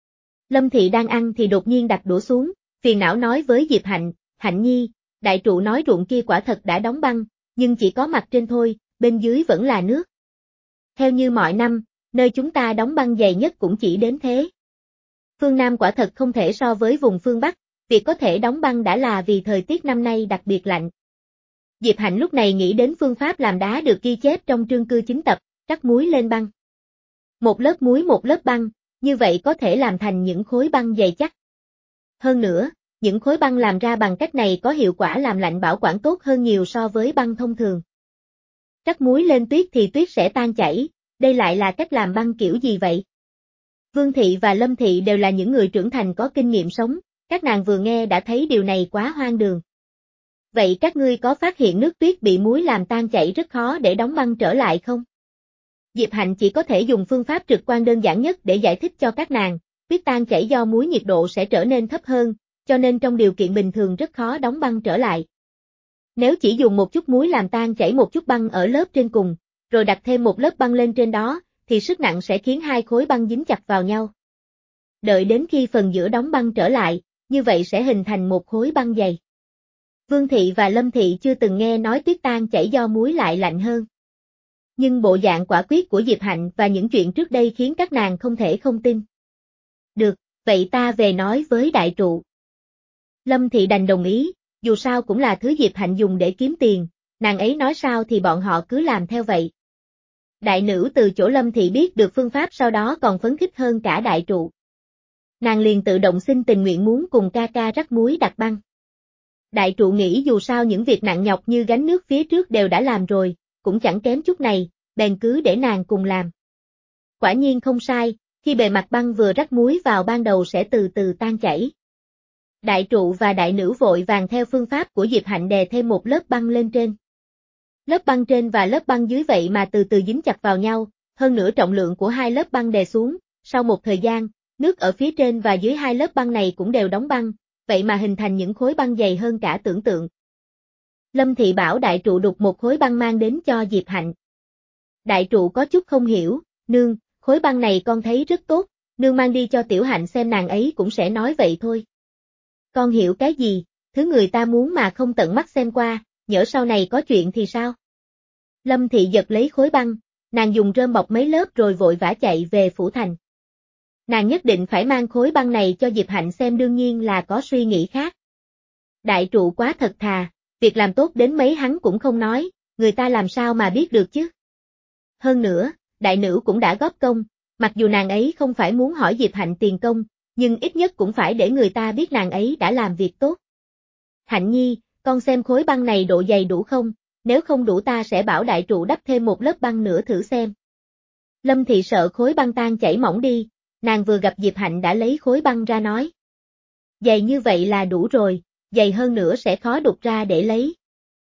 Lâm Thị đang ăn thì đột nhiên đặt đũa xuống, phiền não nói với Diệp Hạnh, Hạnh Nhi, đại trụ nói ruộng kia quả thật đã đóng băng, nhưng chỉ có mặt trên thôi, bên dưới vẫn là nước. Theo như mọi năm, nơi chúng ta đóng băng dày nhất cũng chỉ đến thế. Phương Nam quả thật không thể so với vùng phương Bắc, việc có thể đóng băng đã là vì thời tiết năm nay đặc biệt lạnh. Diệp Hạnh lúc này nghĩ đến phương pháp làm đá được ghi chép trong chương cư chính tập, rắc muối lên băng. Một lớp muối một lớp băng, như vậy có thể làm thành những khối băng dày chắc. Hơn nữa, những khối băng làm ra bằng cách này có hiệu quả làm lạnh bảo quản tốt hơn nhiều so với băng thông thường. Rắc muối lên tuyết thì tuyết sẽ tan chảy, đây lại là cách làm băng kiểu gì vậy? Vương Thị và Lâm Thị đều là những người trưởng thành có kinh nghiệm sống, các nàng vừa nghe đã thấy điều này quá hoang đường. Vậy các ngươi có phát hiện nước tuyết bị muối làm tan chảy rất khó để đóng băng trở lại không? Diệp Hạnh chỉ có thể dùng phương pháp trực quan đơn giản nhất để giải thích cho các nàng, tuyết tan chảy do muối nhiệt độ sẽ trở nên thấp hơn, cho nên trong điều kiện bình thường rất khó đóng băng trở lại. Nếu chỉ dùng một chút muối làm tan chảy một chút băng ở lớp trên cùng, rồi đặt thêm một lớp băng lên trên đó, thì sức nặng sẽ khiến hai khối băng dính chặt vào nhau. Đợi đến khi phần giữa đóng băng trở lại, như vậy sẽ hình thành một khối băng dày. Vương Thị và Lâm Thị chưa từng nghe nói tuyết tan chảy do muối lại lạnh hơn. Nhưng bộ dạng quả quyết của Diệp Hạnh và những chuyện trước đây khiến các nàng không thể không tin. Được, vậy ta về nói với đại trụ. Lâm Thị đành đồng ý, dù sao cũng là thứ Diệp Hạnh dùng để kiếm tiền, nàng ấy nói sao thì bọn họ cứ làm theo vậy. Đại nữ từ chỗ Lâm Thị biết được phương pháp sau đó còn phấn khích hơn cả đại trụ. Nàng liền tự động xin tình nguyện muốn cùng ca ca rắc muối đặt băng. Đại trụ nghĩ dù sao những việc nặng nhọc như gánh nước phía trước đều đã làm rồi, cũng chẳng kém chút này, bèn cứ để nàng cùng làm. Quả nhiên không sai, khi bề mặt băng vừa rắc muối vào ban đầu sẽ từ từ tan chảy. Đại trụ và đại nữ vội vàng theo phương pháp của Diệp Hạnh đè thêm một lớp băng lên trên. Lớp băng trên và lớp băng dưới vậy mà từ từ dính chặt vào nhau, hơn nữa trọng lượng của hai lớp băng đè xuống, sau một thời gian, nước ở phía trên và dưới hai lớp băng này cũng đều đóng băng, vậy mà hình thành những khối băng dày hơn cả tưởng tượng. Lâm Thị bảo đại trụ đục một khối băng mang đến cho Diệp Hạnh. Đại trụ có chút không hiểu, nương, khối băng này con thấy rất tốt, nương mang đi cho Tiểu Hạnh xem nàng ấy cũng sẽ nói vậy thôi. Con hiểu cái gì, thứ người ta muốn mà không tận mắt xem qua, nhỡ sau này có chuyện thì sao? Lâm Thị giật lấy khối băng, nàng dùng rơm bọc mấy lớp rồi vội vã chạy về phủ thành. Nàng nhất định phải mang khối băng này cho Diệp Hạnh xem, đương nhiên là có suy nghĩ khác. Đại trụ quá thật thà, việc làm tốt đến mấy hắn cũng không nói, người ta làm sao mà biết được chứ? Hơn nữa, đại nữ cũng đã góp công, mặc dù nàng ấy không phải muốn hỏi Diệp Hạnh tiền công, nhưng ít nhất cũng phải để người ta biết nàng ấy đã làm việc tốt. Hạnh nhi, con xem khối băng này độ dày đủ không, nếu không đủ ta sẽ bảo đại trụ đắp thêm một lớp băng nữa thử xem. Lâm Thị sợ khối băng tan chảy mỏng đi, nàng vừa gặp Diệp Hạnh đã lấy khối băng ra nói. Dày như vậy là đủ rồi, dày hơn nữa sẽ khó đục ra để lấy.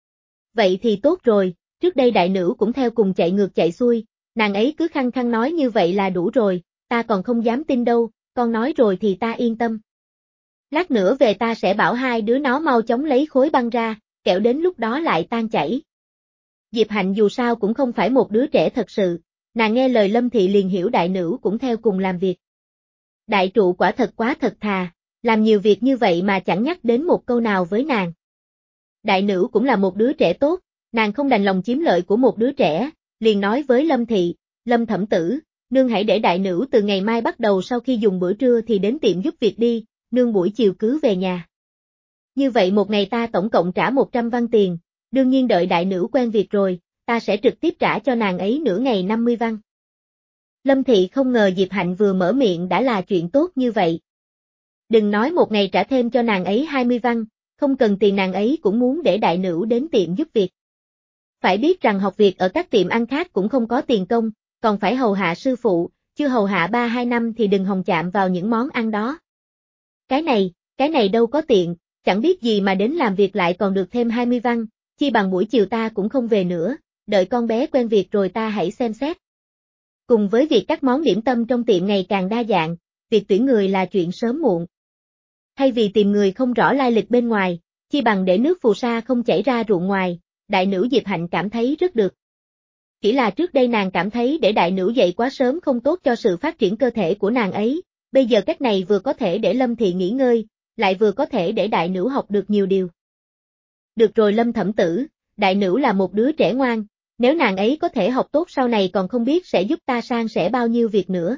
Vậy thì tốt rồi, trước đây đại nữ cũng theo cùng chạy ngược chạy xuôi, nàng ấy cứ khăng khăng nói như vậy là đủ rồi, ta còn không dám tin đâu, con nói rồi thì ta yên tâm. Lát nữa về ta sẽ bảo hai đứa nó mau chóng lấy khối băng ra, kẻo đến lúc đó lại tan chảy. Diệp Hạnh dù sao cũng không phải một đứa trẻ thật sự, nàng nghe lời Lâm Thị liền hiểu đại nữ cũng theo cùng làm việc. Đại trụ quả thật quá thật thà, làm nhiều việc như vậy mà chẳng nhắc đến một câu nào với nàng. Đại nữ cũng là một đứa trẻ tốt, nàng không đành lòng chiếm lợi của một đứa trẻ, liền nói với Lâm Thị, Lâm thẩm tử, nương hãy để đại nữ từ ngày mai bắt đầu sau khi dùng bữa trưa thì đến tiệm giúp việc đi, nương buổi chiều cứ về nhà. Như vậy một ngày ta tổng cộng trả một trăm văn tiền, đương nhiên đợi đại nữ quen việc rồi, ta sẽ trực tiếp trả cho nàng ấy nửa ngày năm mươi văn. Lâm Thị không ngờ Diệp Hạnh vừa mở miệng đã là chuyện tốt như vậy. Đừng nói một ngày trả thêm cho nàng ấy hai mươi văn, không cần tiền nàng ấy cũng muốn để đại nữ đến tiệm giúp việc. Phải biết rằng học việc ở các tiệm ăn khác cũng không có tiền công, còn phải hầu hạ sư phụ, chưa hầu hạ ba hai năm thì đừng hòng chạm vào những món ăn đó. Cái này, cái này đâu có tiện, chẳng biết gì mà đến làm việc lại còn được thêm hai mươi văn, chi bằng buổi chiều ta cũng không về nữa, đợi con bé quen việc rồi ta hãy xem xét. Cùng với việc các món điểm tâm trong tiệm ngày càng đa dạng, việc tuyển người là chuyện sớm muộn. Thay vì tìm người không rõ lai lịch bên ngoài, chi bằng để nước phù sa không chảy ra ruộng ngoài, đại nữ Diệp Hạnh cảm thấy rất được. Chỉ là trước đây nàng cảm thấy để đại nữ dậy quá sớm không tốt cho sự phát triển cơ thể của nàng ấy, bây giờ cách này vừa có thể để Lâm Thị nghỉ ngơi, lại vừa có thể để đại nữ học được nhiều điều. Được rồi Lâm thẩm tử, đại nữ là một đứa trẻ ngoan, nếu nàng ấy có thể học tốt sau này còn không biết sẽ giúp ta san sẻ bao nhiêu việc nữa.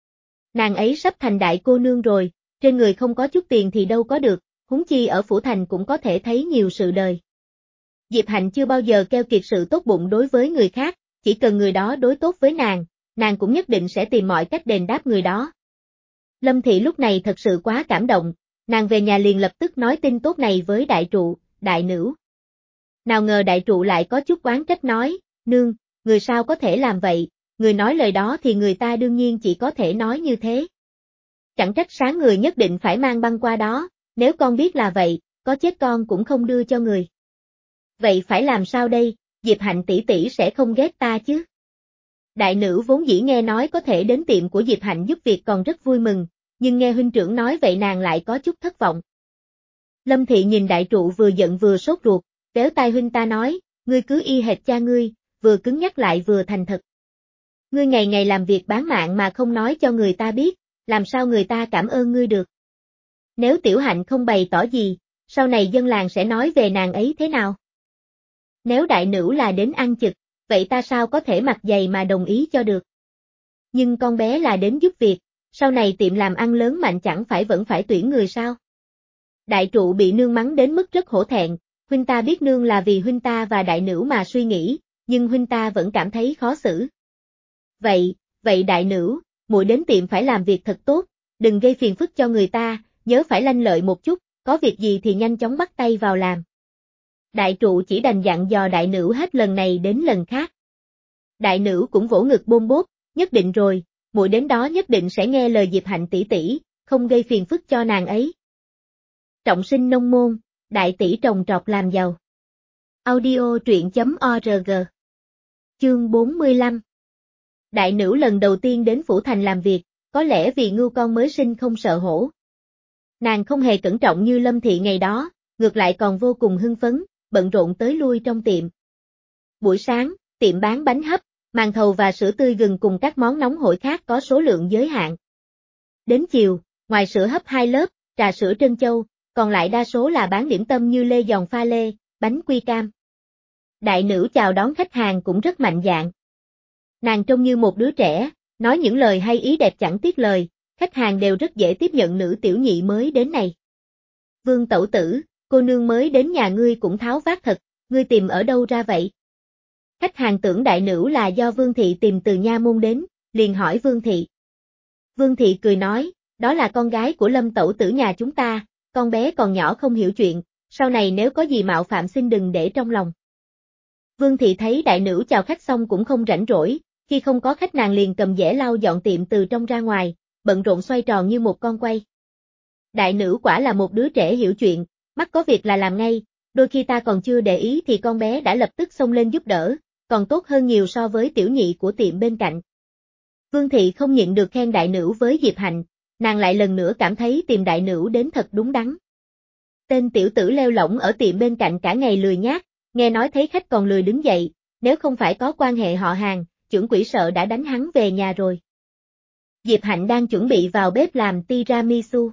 Nàng ấy sắp thành đại cô nương rồi, trên người không có chút tiền thì đâu có được, huống chi ở phủ thành cũng có thể thấy nhiều sự đời. Diệp Hạnh chưa bao giờ keo kiệt sự tốt bụng đối với người khác, chỉ cần người đó đối tốt với nàng, nàng cũng nhất định sẽ tìm mọi cách đền đáp người đó. Lâm Thị lúc này thật sự quá cảm động, Nàng về nhà liền lập tức nói tin tốt này với đại trụ, đại nữ. Nào ngờ đại trụ lại có chút oán trách nói, nương, người sao có thể làm vậy, người nói lời đó thì người ta đương nhiên chỉ có thể nói như thế. Chẳng trách sáng người nhất định phải mang băng qua đó, nếu con biết là vậy, có chết con cũng không đưa cho người. Vậy phải làm sao đây, Diệp Hạnh tỷ tỷ sẽ không ghét ta chứ? Đại nữ vốn dĩ nghe nói có thể đến tiệm của Diệp Hạnh giúp việc còn rất vui mừng, nhưng nghe huynh trưởng nói vậy nàng lại có chút thất vọng. Lâm Thị nhìn đại trụ vừa giận vừa sốt ruột, kéo tay huynh ta nói, ngươi cứ y hệt cha ngươi, vừa cứng nhắc lại vừa thành thật. Ngươi ngày ngày làm việc bán mạng mà không nói cho người ta biết, làm sao người ta cảm ơn ngươi được. Nếu Tiểu Hạnh không bày tỏ gì, sau này dân làng sẽ nói về nàng ấy thế nào? Nếu đại nữ là đến ăn chực, vậy ta sao có thể mặc giày mà đồng ý cho được? Nhưng con bé là đến giúp việc, sau này tiệm làm ăn lớn mạnh chẳng phải vẫn phải tuyển người sao? Đại trụ bị nương mắng đến mức rất hổ thẹn, huynh ta biết nương là vì huynh ta và đại nữ mà suy nghĩ, nhưng huynh ta vẫn cảm thấy khó xử. Vậy, vậy đại nữ, muội đến tiệm phải làm việc thật tốt, đừng gây phiền phức cho người ta, nhớ phải lanh lợi một chút, có việc gì thì nhanh chóng bắt tay vào làm. Đại trụ chỉ đành dặn dò đại nữ hết lần này đến lần khác. Đại nữ cũng vỗ ngực bôm bốp, nhất định rồi, muội đến đó nhất định sẽ nghe lời Diệp Hạnh tỷ tỷ, không gây phiền phức cho nàng ấy. Trọng sinh nông môn, đại tỷ trồng trọt làm giàu. Audio truyện chấm org. Chương bốn mươi lăm. Đại nữ lần đầu tiên đến phủ thành làm việc, có lẽ vì ngưu con mới sinh không sợ hổ. Nàng không hề cẩn trọng như Lâm Thị ngày đó, ngược lại còn vô cùng hưng phấn, bận rộn tới lui trong tiệm. Buổi sáng, tiệm bán bánh hấp, màn thầu và sữa tươi gừng cùng các món nóng hổi khác có số lượng giới hạn. Đến chiều, ngoài sữa hấp hai lớp, trà sữa trân châu, còn lại đa số là bán điểm tâm như lê giòn pha lê, bánh quy cam. Đại nữ chào đón khách hàng cũng rất mạnh dạn. Nàng trông như một đứa trẻ, nói những lời hay ý đẹp chẳng tiếc lời, khách hàng đều rất dễ tiếp nhận nữ tiểu nhị mới đến này. Vương tẩu tử, cô nương mới đến nhà ngươi cũng tháo vát thật, ngươi tìm ở đâu ra vậy? Khách hàng tưởng đại nữ là do Vương Thị tìm từ nha môn đến, liền hỏi Vương Thị. Vương Thị cười nói, đó là con gái của Lâm tẩu tử nhà chúng ta, con bé còn nhỏ không hiểu chuyện, sau này nếu có gì mạo phạm xin đừng để trong lòng. Vương Thị thấy đại nữ chào khách xong cũng không rảnh rỗi, khi không có khách nàng liền cầm dẻ lau dọn tiệm từ trong ra ngoài, bận rộn xoay tròn như một con quay. Đại nữ quả là một đứa trẻ hiểu chuyện, mắt có việc là làm ngay, đôi khi ta còn chưa để ý thì con bé đã lập tức xông lên giúp đỡ, còn tốt hơn nhiều so với tiểu nhị của tiệm bên cạnh. Vương Thị không nhịn được khen đại nữ với Diệp Hạnh, nàng lại lần nữa cảm thấy tìm đại nữ đến thật đúng đắn. Tên tiểu tử leo lỏng ở tiệm bên cạnh cả ngày lười nhác, nghe nói thấy khách còn lười đứng dậy, nếu không phải có quan hệ họ hàng, chưởng quỷ sợ đã đánh hắn về nhà rồi. Diệp Hạnh đang chuẩn bị vào bếp làm tiramisu.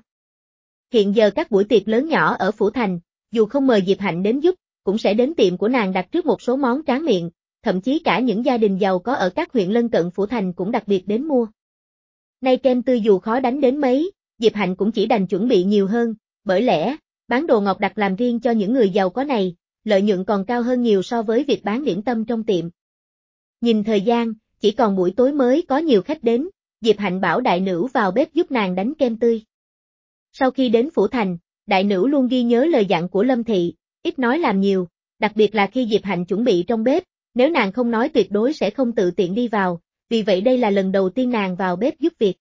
Hiện giờ các buổi tiệc lớn nhỏ ở Phủ Thành, dù không mời Diệp Hạnh đến giúp, cũng sẽ đến tiệm của nàng đặt trước một số món tráng miệng, thậm chí cả những gia đình giàu có ở các huyện lân cận Phủ Thành cũng đặc biệt đến mua. Nay kem tươi dù khó đánh đến mấy, Diệp Hạnh cũng chỉ đành chuẩn bị nhiều hơn, bởi lẽ, bán đồ ngọt đặc làm riêng cho những người giàu có này, lợi nhuận còn cao hơn nhiều so với việc bán điểm tâm trong tiệm. Nhìn thời gian, chỉ còn buổi tối mới có nhiều khách đến, Diệp Hạnh bảo đại nữ vào bếp giúp nàng đánh kem tươi. Sau khi đến Phủ Thành, đại nữ luôn ghi nhớ lời dặn của Lâm Thị, ít nói làm nhiều, đặc biệt là khi Diệp Hạnh chuẩn bị trong bếp, nếu nàng không nói tuyệt đối sẽ không tự tiện đi vào, vì vậy đây là lần đầu tiên nàng vào bếp giúp việc.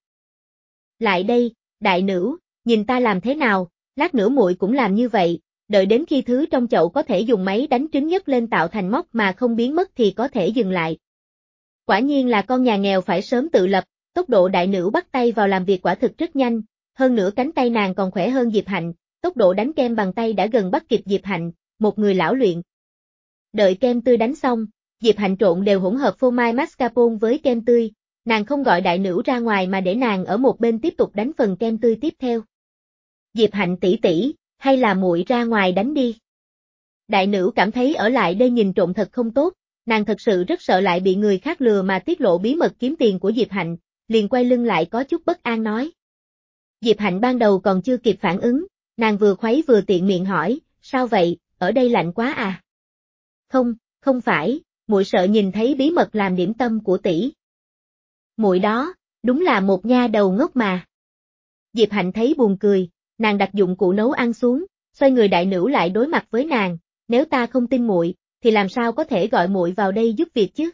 Lại đây, đại nữ, nhìn ta làm thế nào, lát nữa muội cũng làm như vậy, đợi đến khi thứ trong chậu có thể dùng máy đánh trứng nhấc lên tạo thành móc mà không biến mất thì có thể dừng lại. Quả nhiên là con nhà nghèo phải sớm tự lập, tốc độ đại nữ bắt tay vào làm việc quả thực rất nhanh, hơn nữa cánh tay nàng còn khỏe hơn Diệp Hạnh, tốc độ đánh kem bằng tay đã gần bắt kịp Diệp Hạnh, một người lão luyện. Đợi kem tươi đánh xong, Diệp Hạnh trộn đều hỗn hợp phô mai mascarpone với kem tươi, nàng không gọi đại nữ ra ngoài mà để nàng ở một bên tiếp tục đánh phần kem tươi tiếp theo. Diệp Hạnh tỷ tỷ, hay là muội ra ngoài đánh đi. Đại nữ cảm thấy ở lại đây nhìn trộm thật không tốt, nàng thật sự rất sợ lại bị người khác lừa mà tiết lộ bí mật kiếm tiền của Diệp Hạnh, liền quay lưng lại có chút bất an nói. Diệp Hạnh ban đầu còn chưa kịp phản ứng, nàng vừa khuấy vừa tiện miệng hỏi, sao vậy, ở đây lạnh quá à? Không, không phải, muội sợ nhìn thấy bí mật làm điểm tâm của tỷ. Muội đó, đúng là một nha đầu ngốc mà. Diệp Hạnh thấy buồn cười, nàng đặt dụng cụ nấu ăn xuống, xoay người đại nữ lại đối mặt với nàng, nếu ta không tin muội, thì làm sao có thể gọi muội vào đây giúp việc chứ?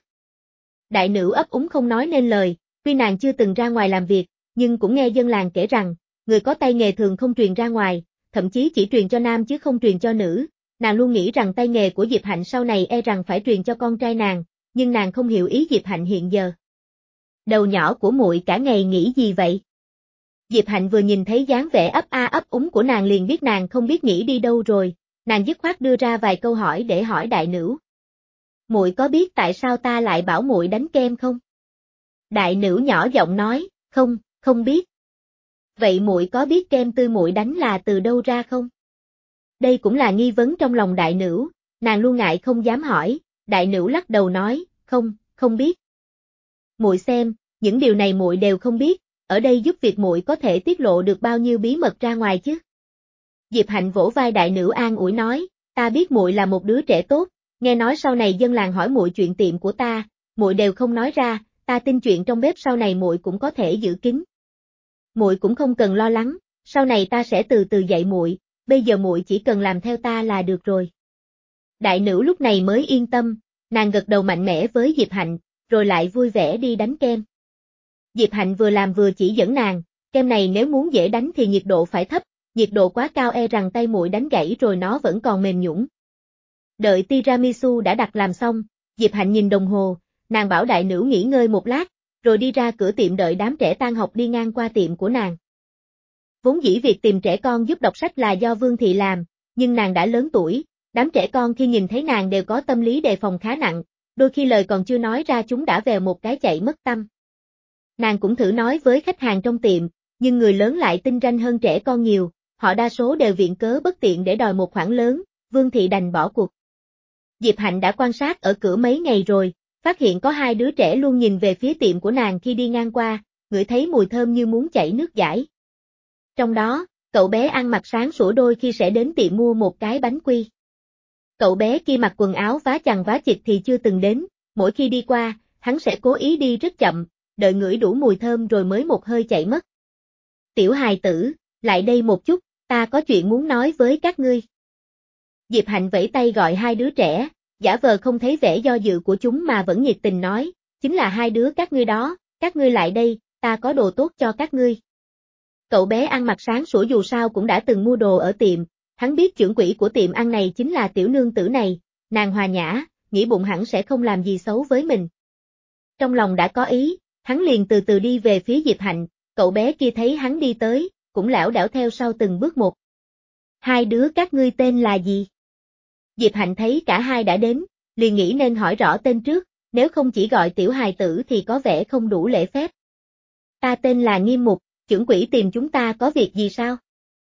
Đại nữ ấp úng không nói nên lời, tuy nàng chưa từng ra ngoài làm việc, nhưng cũng nghe dân làng kể rằng, người có tay nghề thường không truyền ra ngoài, thậm chí chỉ truyền cho nam chứ không truyền cho nữ. Nàng luôn nghĩ rằng tay nghề của Diệp Hạnh sau này e rằng phải truyền cho con trai nàng, nhưng nàng không hiểu ý Diệp Hạnh hiện giờ. Đầu nhỏ của muội cả ngày nghĩ gì vậy? Diệp Hạnh vừa nhìn thấy dáng vẻ ấp a ấp úng của nàng liền biết nàng không biết nghĩ đi đâu rồi, nàng dứt khoát đưa ra vài câu hỏi để hỏi đại nữ. Muội có biết tại sao ta lại bảo muội đánh kem không? Đại nữ nhỏ giọng nói, không, không biết. Vậy muội có biết kem tươi muội đánh là từ đâu ra không? Đây cũng là nghi vấn trong lòng đại nữ, nàng luôn ngại không dám hỏi, đại nữ lắc đầu nói, không, không biết. Muội xem, những điều này muội đều không biết, ở đây giúp việc muội có thể tiết lộ được bao nhiêu bí mật ra ngoài chứ? Diệp Hạnh vỗ vai đại nữ an ủi nói, ta biết muội là một đứa trẻ tốt, nghe nói sau này dân làng hỏi muội chuyện tiệm của ta, muội đều không nói ra, ta tin chuyện trong bếp sau này muội cũng có thể giữ kín. Muội cũng không cần lo lắng, sau này ta sẽ từ từ dạy muội, bây giờ muội chỉ cần làm theo ta là được rồi. Đại nữ lúc này mới yên tâm, nàng gật đầu mạnh mẽ với Diệp Hạnh, rồi lại vui vẻ đi đánh kem. Diệp Hạnh vừa làm vừa chỉ dẫn nàng, kem này nếu muốn dễ đánh thì nhiệt độ phải thấp, nhiệt độ quá cao e rằng tay muội đánh gãy rồi nó vẫn còn mềm nhũn. Đợi tiramisu đã đặt làm xong, Diệp Hạnh nhìn đồng hồ, nàng bảo đại nữ nghỉ ngơi một lát, rồi đi ra cửa tiệm đợi đám trẻ tan học đi ngang qua tiệm của nàng. Vốn dĩ việc tìm trẻ con giúp đọc sách là do Vương Thị làm, nhưng nàng đã lớn tuổi, đám trẻ con khi nhìn thấy nàng đều có tâm lý đề phòng khá nặng, đôi khi lời còn chưa nói ra chúng đã vèo một cái chạy mất tâm. Nàng cũng thử nói với khách hàng trong tiệm, nhưng người lớn lại tinh ranh hơn trẻ con nhiều, họ đa số đều viện cớ bất tiện để đòi một khoản lớn, Vương Thị đành bỏ cuộc. Diệp Hạnh đã quan sát ở cửa mấy ngày rồi, phát hiện có hai đứa trẻ luôn nhìn về phía tiệm của nàng khi đi ngang qua, ngửi thấy mùi thơm như muốn chảy nước dãi. Trong đó, cậu bé ăn mặc sáng sủa đôi khi sẽ đến tiệm mua một cái bánh quy. Cậu bé kia mặc quần áo vá chằng vá chịt thì chưa từng đến, mỗi khi đi qua, hắn sẽ cố ý đi rất chậm, đợi ngửi đủ mùi thơm rồi mới một hơi chạy mất. Tiểu hài tử, lại đây một chút, ta có chuyện muốn nói với các ngươi. Diệp Hạnh vẫy tay gọi hai đứa trẻ, giả vờ không thấy vẻ do dự của chúng mà vẫn nhiệt tình nói, chính là hai đứa các ngươi đó, các ngươi lại đây, ta có đồ tốt cho các ngươi. Cậu bé ăn mặc sáng sủa dù sao cũng đã từng mua đồ ở tiệm, hắn biết trưởng quỹ của tiệm ăn này chính là tiểu nương tử này, nàng hòa nhã, nghĩ bụng hẳn sẽ không làm gì xấu với mình. Trong lòng đã có ý, hắn liền từ từ đi về phía Diệp Hạnh, cậu bé kia thấy hắn đi tới, cũng lảo đảo theo sau từng bước một. Hai đứa các ngươi tên là gì? Diệp Hạnh thấy cả hai đã đến, liền nghĩ nên hỏi rõ tên trước, nếu không chỉ gọi tiểu hài tử thì có vẻ không đủ lễ phép. Ta tên là Nghiêm Mục, trưởng quỹ tìm chúng ta có việc gì sao?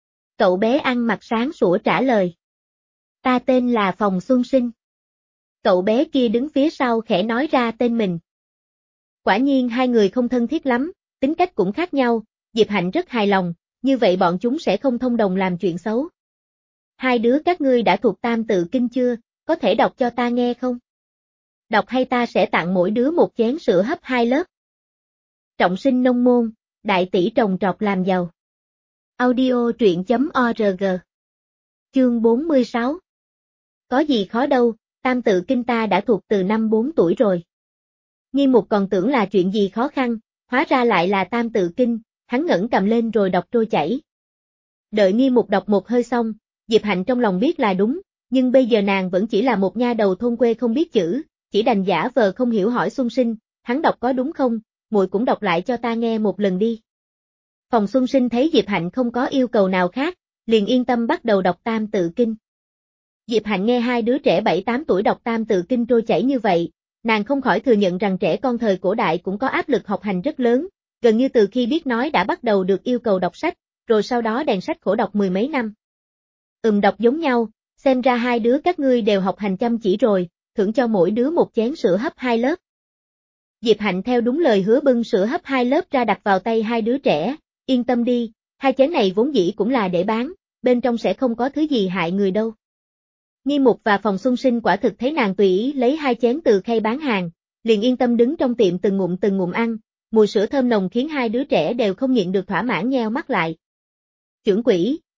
Cậu bé ăn mặc sáng sủa trả lời. Ta tên là Phòng Xuân Sinh. Cậu bé kia đứng phía sau khẽ nói ra tên mình. Quả nhiên hai người không thân thiết lắm, tính cách cũng khác nhau, Diệp Hạnh rất hài lòng, như vậy bọn chúng sẽ không thông đồng làm chuyện xấu. Hai đứa các ngươi đã thuộc Tam Tự Kinh chưa, có thể đọc cho ta nghe không? Đọc hay ta sẽ tặng mỗi đứa một chén sữa hấp hai lớp. Trọng sinh nông môn, đại tỷ trồng trọt làm giàu. Audio truyện chấm org. Chương bốn mươi sáu. Có gì khó đâu, Tam Tự Kinh ta đã thuộc từ năm bốn tuổi rồi. Nghiêm Mục còn tưởng là chuyện gì khó khăn, hóa ra lại là Tam Tự Kinh, hắn ngẩng cầm lên rồi đọc trôi chảy. Đợi Nghiêm Mục đọc một hơi xong, Diệp Hạnh trong lòng biết là đúng, nhưng bây giờ nàng vẫn chỉ là một nha đầu thôn quê không biết chữ, chỉ đành giả vờ không hiểu hỏi Xuân Sinh, hắn đọc có đúng không, muội cũng đọc lại cho ta nghe một lần đi. Phòng Xuân Sinh thấy Diệp Hạnh không có yêu cầu nào khác, liền yên tâm bắt đầu đọc Tam Tự Kinh. Diệp Hạnh nghe hai đứa trẻ bảy tám tuổi đọc Tam Tự Kinh trôi chảy như vậy, nàng không khỏi thừa nhận rằng trẻ con thời cổ đại cũng có áp lực học hành rất lớn, gần như từ khi biết nói đã bắt đầu được yêu cầu đọc sách, rồi sau đó đèn sách khổ đọc mười mấy năm. Ừm đọc giống nhau, xem ra hai đứa các ngươi đều học hành chăm chỉ rồi, thưởng cho mỗi đứa một chén sữa hấp hai lớp. Diệp Hạnh theo đúng lời hứa bưng sữa hấp hai lớp ra đặt vào tay hai đứa trẻ, yên tâm đi, hai chén này vốn dĩ cũng là để bán, bên trong sẽ không có thứ gì hại người đâu. Nghiêm Mục và Phòng Xuân Sinh quả thực thấy nàng tùy ý lấy hai chén từ khay bán hàng, liền yên tâm đứng trong tiệm từng ngụm từng ngụm ăn, mùi sữa thơm nồng khiến hai đứa trẻ đều không nhịn được thỏa mãn nheo mắt lại. Trưởng quỹ,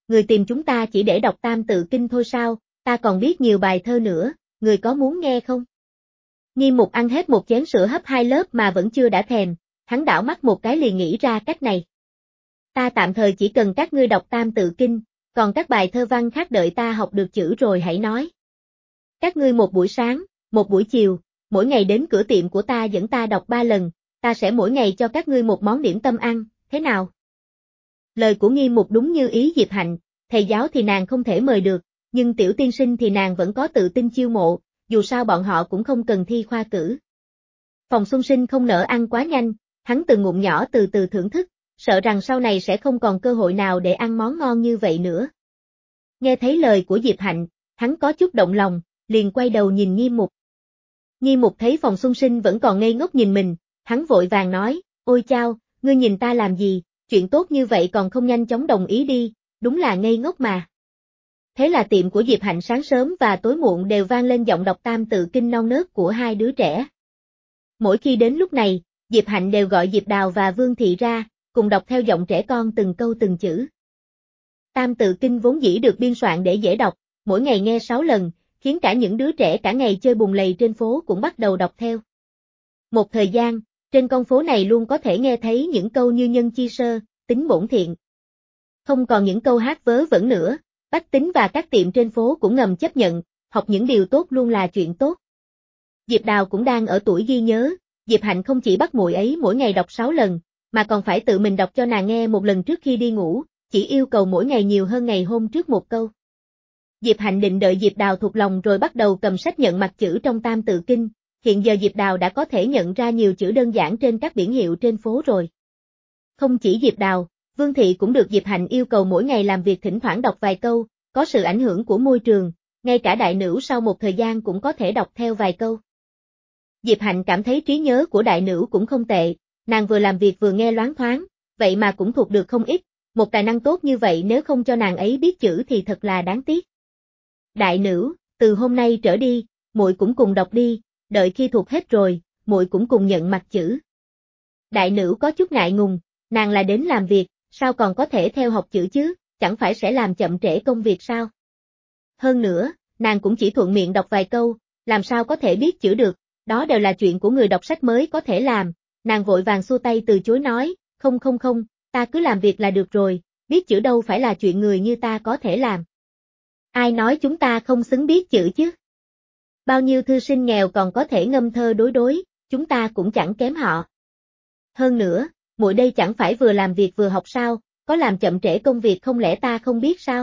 người tìm chúng ta chỉ để đọc Tam Tự Kinh thôi sao, ta còn biết nhiều bài thơ nữa, người có muốn nghe không? Nghiêm Mục ăn hết một chén sữa hấp hai lớp mà vẫn chưa đã thèm, hắn đảo mắt một cái liền nghĩ ra cách này. Ta tạm thời chỉ cần các ngươi đọc Tam Tự Kinh, còn các bài thơ văn khác đợi ta học được chữ rồi hãy nói. Các ngươi một buổi sáng, một buổi chiều, mỗi ngày đến cửa tiệm của ta dẫn ta đọc ba lần, ta sẽ mỗi ngày cho các ngươi một món điểm tâm ăn, thế nào? Lời của Nghiêm Mục đúng như ý Diệp Hạnh, thầy giáo thì nàng không thể mời được, nhưng tiểu tiên sinh thì nàng vẫn có tự tin chiêu mộ, dù sao bọn họ cũng không cần thi khoa cử. Phòng Xuân Sinh không nỡ ăn quá nhanh, hắn từng ngụm nhỏ từ từ thưởng thức, sợ rằng sau này sẽ không còn cơ hội nào để ăn món ngon như vậy nữa. Nghe thấy lời của Diệp Hạnh, hắn có chút động lòng, liền quay đầu nhìn Nghiêm Mục. Nghiêm Mục thấy Phòng Xuân Sinh vẫn còn ngây ngốc nhìn mình, hắn vội vàng nói, ôi chao, ngươi nhìn ta làm gì, chuyện tốt như vậy còn không nhanh chóng đồng ý đi, đúng là ngây ngốc mà. Thế là tiệm của Diệp Hạnh sáng sớm và tối muộn đều vang lên giọng đọc Tam Tự Kinh non nớt của hai đứa trẻ. Mỗi khi đến lúc này, Diệp Hạnh đều gọi Diệp Đào và Vương Thị ra, cùng đọc theo giọng trẻ con từng câu từng chữ. Tam Tự Kinh vốn dĩ được biên soạn để dễ đọc, mỗi ngày nghe sáu lần, khiến cả những đứa trẻ cả ngày chơi bùn lầy trên phố cũng bắt đầu đọc theo. Một thời gian, trên con phố này luôn có thể nghe thấy những câu như nhân chi sơ, tính bổn thiện. Không còn những câu hát vớ vẩn nữa, bách tính và các tiệm trên phố cũng ngầm chấp nhận, học những điều tốt luôn là chuyện tốt. Diệp Đào cũng đang ở tuổi ghi nhớ, Diệp Hạnh không chỉ bắt muội ấy mỗi ngày đọc sáu lần, mà còn phải tự mình đọc cho nàng nghe một lần trước khi đi ngủ, chỉ yêu cầu mỗi ngày nhiều hơn ngày hôm trước một câu. Diệp Hạnh định đợi Diệp Đào thuộc lòng rồi bắt đầu cầm sách nhận mặt chữ trong Tam Tự Kinh, hiện giờ Diệp Đào đã có thể nhận ra nhiều chữ đơn giản trên các biển hiệu trên phố rồi. Không chỉ Diệp Đào, Vương Thị cũng được Diệp Hạnh yêu cầu mỗi ngày làm việc thỉnh thoảng đọc vài câu, có sự ảnh hưởng của môi trường, ngay cả đại nữ sau một thời gian cũng có thể đọc theo vài câu. Diệp Hạnh cảm thấy trí nhớ của đại nữ cũng không tệ, nàng vừa làm việc vừa nghe loáng thoáng, vậy mà cũng thuộc được không ít, một tài năng tốt như vậy nếu không cho nàng ấy biết chữ thì thật là đáng tiếc. Đại nữ, từ hôm nay trở đi, muội cũng cùng đọc đi, đợi khi thuộc hết rồi, muội cũng cùng nhận mặt chữ. Đại nữ có chút ngại ngùng, nàng là đến làm việc, sao còn có thể theo học chữ chứ, chẳng phải sẽ làm chậm trễ công việc sao? Hơn nữa, nàng cũng chỉ thuận miệng đọc vài câu, làm sao có thể biết chữ được, đó đều là chuyện của người đọc sách mới có thể làm, nàng vội vàng xua tay từ chối nói, không không không, ta cứ làm việc là được rồi, biết chữ đâu phải là chuyện người như ta có thể làm. Ai nói chúng ta không xứng biết chữ chứ? Bao nhiêu thư sinh nghèo còn có thể ngâm thơ đối đối, chúng ta cũng chẳng kém họ. Hơn nữa, muội đây chẳng phải vừa làm việc vừa học sao, có làm chậm trễ công việc không lẽ ta không biết sao?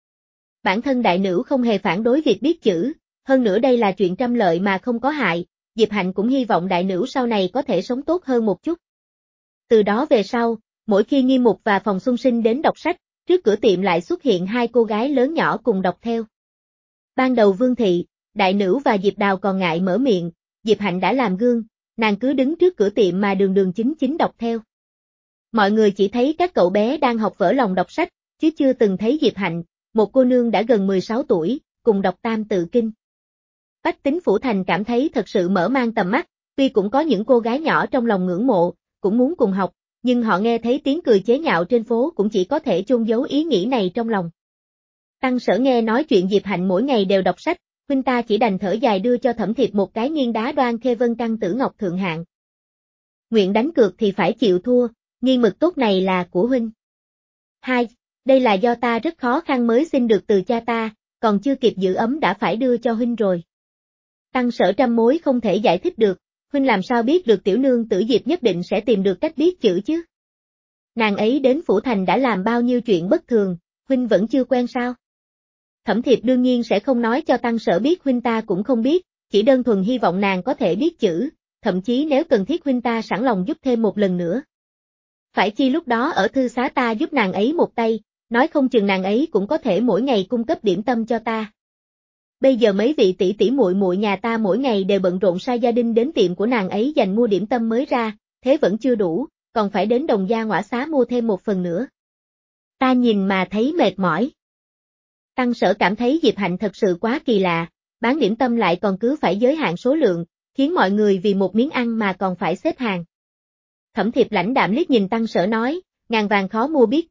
Bản thân đại nữ không hề phản đối việc biết chữ, hơn nữa đây là chuyện trăm lợi mà không có hại, Diệp Hạnh cũng hy vọng đại nữ sau này có thể sống tốt hơn một chút. Từ đó về sau, mỗi khi Nghiêm Mục và Phòng Xuân Sinh đến đọc sách, trước cửa tiệm lại xuất hiện hai cô gái lớn nhỏ cùng đọc theo. Ban đầu Vương Thị, đại nữ và Diệp Đào còn ngại mở miệng, Diệp Hạnh đã làm gương, nàng cứ đứng trước cửa tiệm mà đường đường chính chính đọc theo. Mọi người chỉ thấy các cậu bé đang học vỡ lòng đọc sách, chứ chưa từng thấy Diệp Hạnh, một cô nương đã gần mười sáu tuổi, cùng đọc Tam Tự Kinh. Bách tính Phủ Thành cảm thấy thật sự mở mang tầm mắt, tuy cũng có những cô gái nhỏ trong lòng ngưỡng mộ, cũng muốn cùng học, nhưng họ nghe thấy tiếng cười chế nhạo trên phố cũng chỉ có thể chôn giấu ý nghĩ này trong lòng. Tăng Sở nghe nói chuyện Diệp Hạnh mỗi ngày đều đọc sách, huynh ta chỉ đành thở dài đưa cho Thẩm Thiệp một cái nghiêng đá đoan khê vân căn tử ngọc thượng hạng. Nguyện đánh cược thì phải chịu thua, nghiêng mực tốt này là của huynh. Hai, đây là do ta rất khó khăn mới xin được từ cha ta, còn chưa kịp giữ ấm đã phải đưa cho huynh rồi. Tăng Sở trăm mối không thể giải thích được, huynh làm sao biết được tiểu nương Tử Diệp nhất định sẽ tìm được cách biết chữ chứ? Nàng ấy đến Phủ Thành đã làm bao nhiêu chuyện bất thường, huynh vẫn chưa quen sao? Thẩm Thiệp đương nhiên sẽ không nói cho Tăng Sở biết huynh ta cũng không biết, chỉ đơn thuần hy vọng nàng có thể biết chữ, thậm chí nếu cần thiết huynh ta sẵn lòng giúp thêm một lần nữa. Phải chi lúc đó ở thư xá ta giúp nàng ấy một tay, nói không chừng nàng ấy cũng có thể mỗi ngày cung cấp điểm tâm cho ta. Bây giờ mấy vị tỷ tỷ muội muội nhà ta mỗi ngày đều bận rộn sai gia đình đến tiệm của nàng ấy dành mua điểm tâm mới ra, thế vẫn chưa đủ, còn phải đến Đồng Gia Ngõa Xá mua thêm một phần nữa. Ta nhìn mà thấy mệt mỏi. Tăng Sở cảm thấy Diệp Hạnh thật sự quá kỳ lạ, bán điểm tâm lại còn cứ phải giới hạn số lượng, khiến mọi người vì một miếng ăn mà còn phải xếp hàng. Thẩm Thiệp lãnh đạm liếc nhìn Tăng Sở nói, ngàn vàng khó mua biết trước,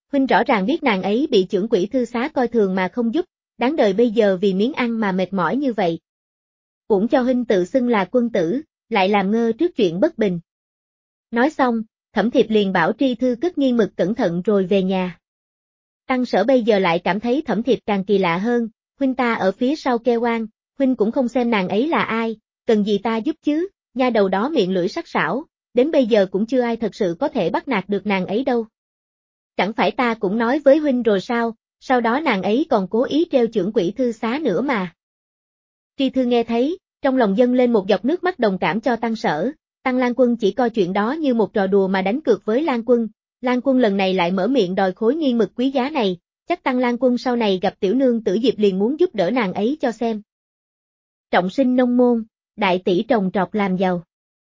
huynh rõ ràng biết nàng ấy bị chưởng quỷ thư xá coi thường mà không giúp, đáng đời bây giờ vì miếng ăn mà mệt mỏi như vậy. Cũng cho huynh tự xưng là quân tử, lại làm ngơ trước chuyện bất bình. Nói xong, Thẩm Thiệp liền bảo Tri Thư cất nghiêng mực cẩn thận rồi về nhà. Tăng Sở bây giờ lại cảm thấy Thẩm Thiệp càng kỳ lạ hơn, huynh ta ở phía sau kêu oan, huynh cũng không xem nàng ấy là ai, cần gì ta giúp chứ, nha đầu đó miệng lưỡi sắc sảo, đến bây giờ cũng chưa ai thật sự có thể bắt nạt được nàng ấy đâu. Chẳng phải ta cũng nói với huynh rồi sao, sau đó nàng ấy còn cố ý treo chưởng quỷ thư xá nữa mà. Tri Thư nghe thấy, trong lòng dâng lên một giọt nước mắt đồng cảm cho Tăng Sở, Tăng Lan Quân chỉ coi chuyện đó như một trò đùa mà đánh cược với Lan Quân, Lan Quân lần này lại mở miệng đòi khối nghiên mực quý giá này, chắc Tăng Lan Quân sau này gặp tiểu nương tử Diệp liền muốn giúp đỡ nàng ấy cho xem. Trọng sinh nông môn, đại tỷ trồng trọt làm giàu.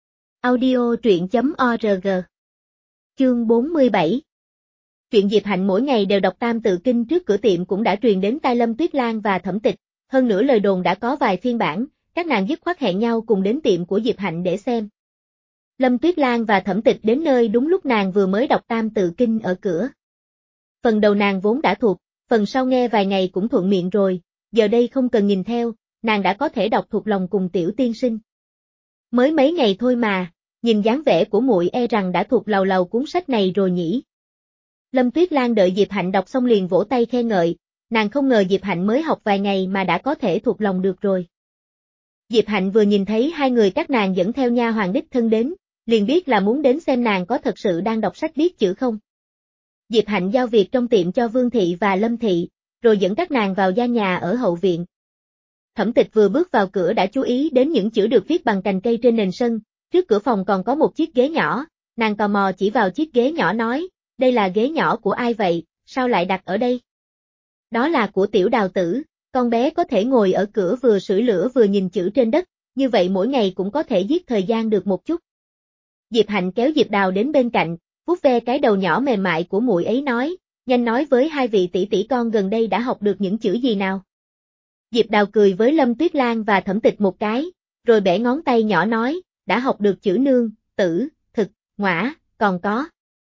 Audio truyện.org. Chương bốn mươi bảy. Chuyện Diệp Hạnh mỗi ngày đều đọc tam tự kinh trước cửa tiệm cũng đã truyền đến tai Lâm Tuyết Lan và Thẩm Tịch, hơn nữa lời đồn đã có vài phiên bản, các nàng dứt khoát hẹn nhau cùng đến tiệm của Diệp Hạnh để xem. Lâm Tuyết Lan và Thẩm Tịch đến nơi đúng lúc nàng vừa mới đọc tam tự kinh ở cửa. Phần đầu nàng vốn đã thuộc, phần sau nghe vài ngày cũng thuận miệng rồi, giờ đây không cần nhìn theo, nàng đã có thể đọc thuộc lòng cùng tiểu tiên sinh. Mới mấy ngày thôi mà, nhìn dáng vẻ của muội e rằng đã thuộc lầu lầu cuốn sách này rồi nhỉ. Lâm Tuyết Lan đợi Diệp Hạnh đọc xong liền vỗ tay khen ngợi, nàng không ngờ Diệp Hạnh mới học vài ngày mà đã có thể thuộc lòng được rồi. Diệp Hạnh vừa nhìn thấy hai người các nàng dẫn theo nha hoàn đích thân đến, liền biết là muốn đến xem nàng có thật sự đang đọc sách biết chữ không. Diệp Hạnh giao việc trong tiệm cho Vương Thị và Lâm Thị, rồi dẫn các nàng vào gia nhà ở hậu viện. Thẩm Tịch vừa bước vào cửa đã chú ý đến những chữ được viết bằng cành cây trên nền sân, trước cửa phòng còn có một chiếc ghế nhỏ, nàng tò mò chỉ vào chiếc ghế nhỏ nói, đây là ghế nhỏ của ai vậy, sao lại đặt ở đây? Đó là của Tiểu Đào Tử, con bé có thể ngồi ở cửa vừa sưởi lửa vừa nhìn chữ trên đất, như vậy mỗi ngày cũng có thể giết thời gian được một chút. Diệp Hạnh kéo Diệp Đào đến bên cạnh, vuốt ve cái đầu nhỏ mềm mại của muội ấy nói, nhanh nói với hai vị tỷ tỷ con gần đây đã học được những chữ gì nào. Diệp Đào cười với Lâm Tuyết Lan và Thẩm Tịch một cái, rồi bẻ ngón tay nhỏ nói, đã học được chữ nương, tử, thực, ngõa, còn có.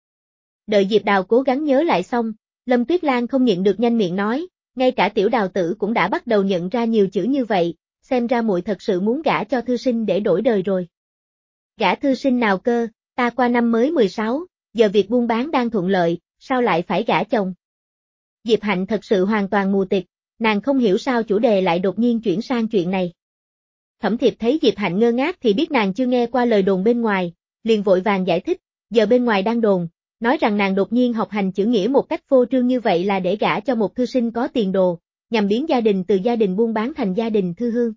Đợi Diệp Đào cố gắng nhớ lại xong, Lâm Tuyết Lan không nhịn được nhanh miệng nói, ngay cả Tiểu Đào Tử cũng đã bắt đầu nhận ra nhiều chữ như vậy, xem ra muội thật sự muốn gả cho thư sinh để đổi đời rồi. Gả thư sinh nào cơ, ta qua năm mới mười sáu, giờ việc buôn bán đang thuận lợi, sao lại phải gả chồng? Diệp Hạnh thật sự hoàn toàn mù tịt, nàng không hiểu sao chủ đề lại đột nhiên chuyển sang chuyện này. Thẩm Thiệp thấy Diệp Hạnh ngơ ngác thì biết nàng chưa nghe qua lời đồn bên ngoài, liền vội vàng giải thích, giờ bên ngoài đang đồn, nói rằng nàng đột nhiên học hành chữ nghĩa một cách phô trương như vậy là để gả cho một thư sinh có tiền đồ, nhằm biến gia đình từ gia đình buôn bán thành gia đình thư hương.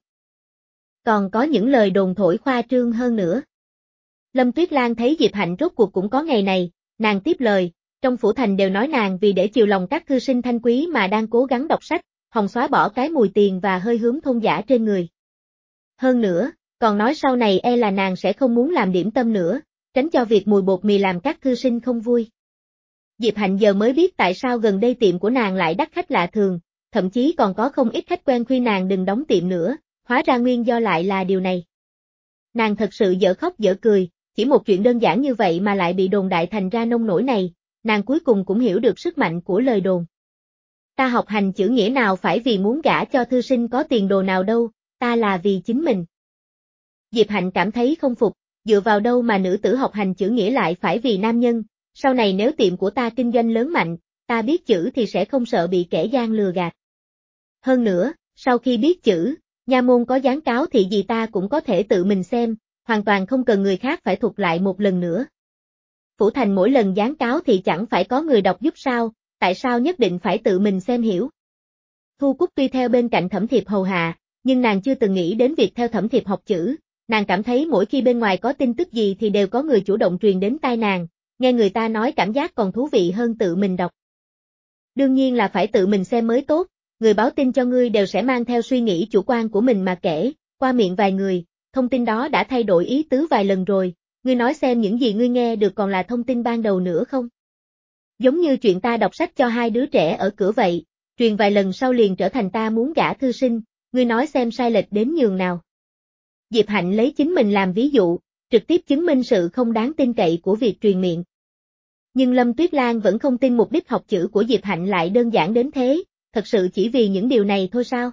Còn có những lời đồn thổi khoa trương hơn nữa. Lâm Tuyết Lan thấy Diệp Hạnh rốt cuộc cũng có ngày này, nàng tiếp lời, trong phủ thành đều nói nàng vì để chiều lòng các thư sinh thanh quý mà đang cố gắng đọc sách, hòng xóa bỏ cái mùi tiền và hơi hướng thôn dã trên người. Hơn nữa, còn nói sau này e là nàng sẽ không muốn làm điểm tâm nữa, tránh cho việc mùi bột mì làm các thư sinh không vui. Diệp Hạnh giờ mới biết tại sao gần đây tiệm của nàng lại đắt khách lạ thường, thậm chí còn có không ít khách quen khuyên nàng đừng đóng tiệm nữa, hóa ra nguyên do lại là điều này. Nàng thật sự dở khóc dở cười, chỉ một chuyện đơn giản như vậy mà lại bị đồn đại thành ra nông nổi này, nàng cuối cùng cũng hiểu được sức mạnh của lời đồn. Ta học hành chữ nghĩa nào phải vì muốn gả cho thư sinh có tiền đồ nào đâu, ta là vì chính mình. Diệp Hạnh cảm thấy không phục, dựa vào đâu mà nữ tử học hành chữ nghĩa lại phải vì nam nhân, sau này nếu tiệm của ta kinh doanh lớn mạnh, ta biết chữ thì sẽ không sợ bị kẻ gian lừa gạt. Hơn nữa, sau khi biết chữ, nha môn có giáng cáo thì gì ta cũng có thể tự mình xem, hoàn toàn không cần người khác phải thuật lại một lần nữa. Phủ thành mỗi lần giáng cáo thì chẳng phải có người đọc giúp sao, tại sao nhất định phải tự mình xem hiểu. Thu Cúc tuy theo bên cạnh Thẩm Thiệp hầu hạ, nhưng nàng chưa từng nghĩ đến việc theo Thẩm Thiệp học chữ, nàng cảm thấy mỗi khi bên ngoài có tin tức gì thì đều có người chủ động truyền đến tai nàng, nghe người ta nói cảm giác còn thú vị hơn tự mình đọc. Đương nhiên là phải tự mình xem mới tốt, người báo tin cho ngươi đều sẽ mang theo suy nghĩ chủ quan của mình mà kể, qua miệng vài người, thông tin đó đã thay đổi ý tứ vài lần rồi, ngươi nói xem những gì ngươi nghe được còn là thông tin ban đầu nữa không? Giống như chuyện ta đọc sách cho hai đứa trẻ ở cửa vậy, truyền vài lần sau liền trở thành ta muốn gả thư sinh, ngươi nói xem sai lệch đến nhường nào. Diệp Hạnh lấy chính mình làm ví dụ, trực tiếp chứng minh sự không đáng tin cậy của việc truyền miệng. Nhưng Lâm Tuyết Lan vẫn không tin mục đích học chữ của Diệp Hạnh lại đơn giản đến thế, thật sự chỉ vì những điều này thôi sao?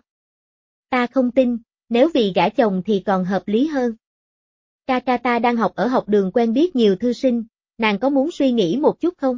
Ta không tin, nếu vì gả chồng thì còn hợp lý hơn. Ca ca ta đang học ở học đường quen biết nhiều thư sinh, nàng có muốn suy nghĩ một chút không?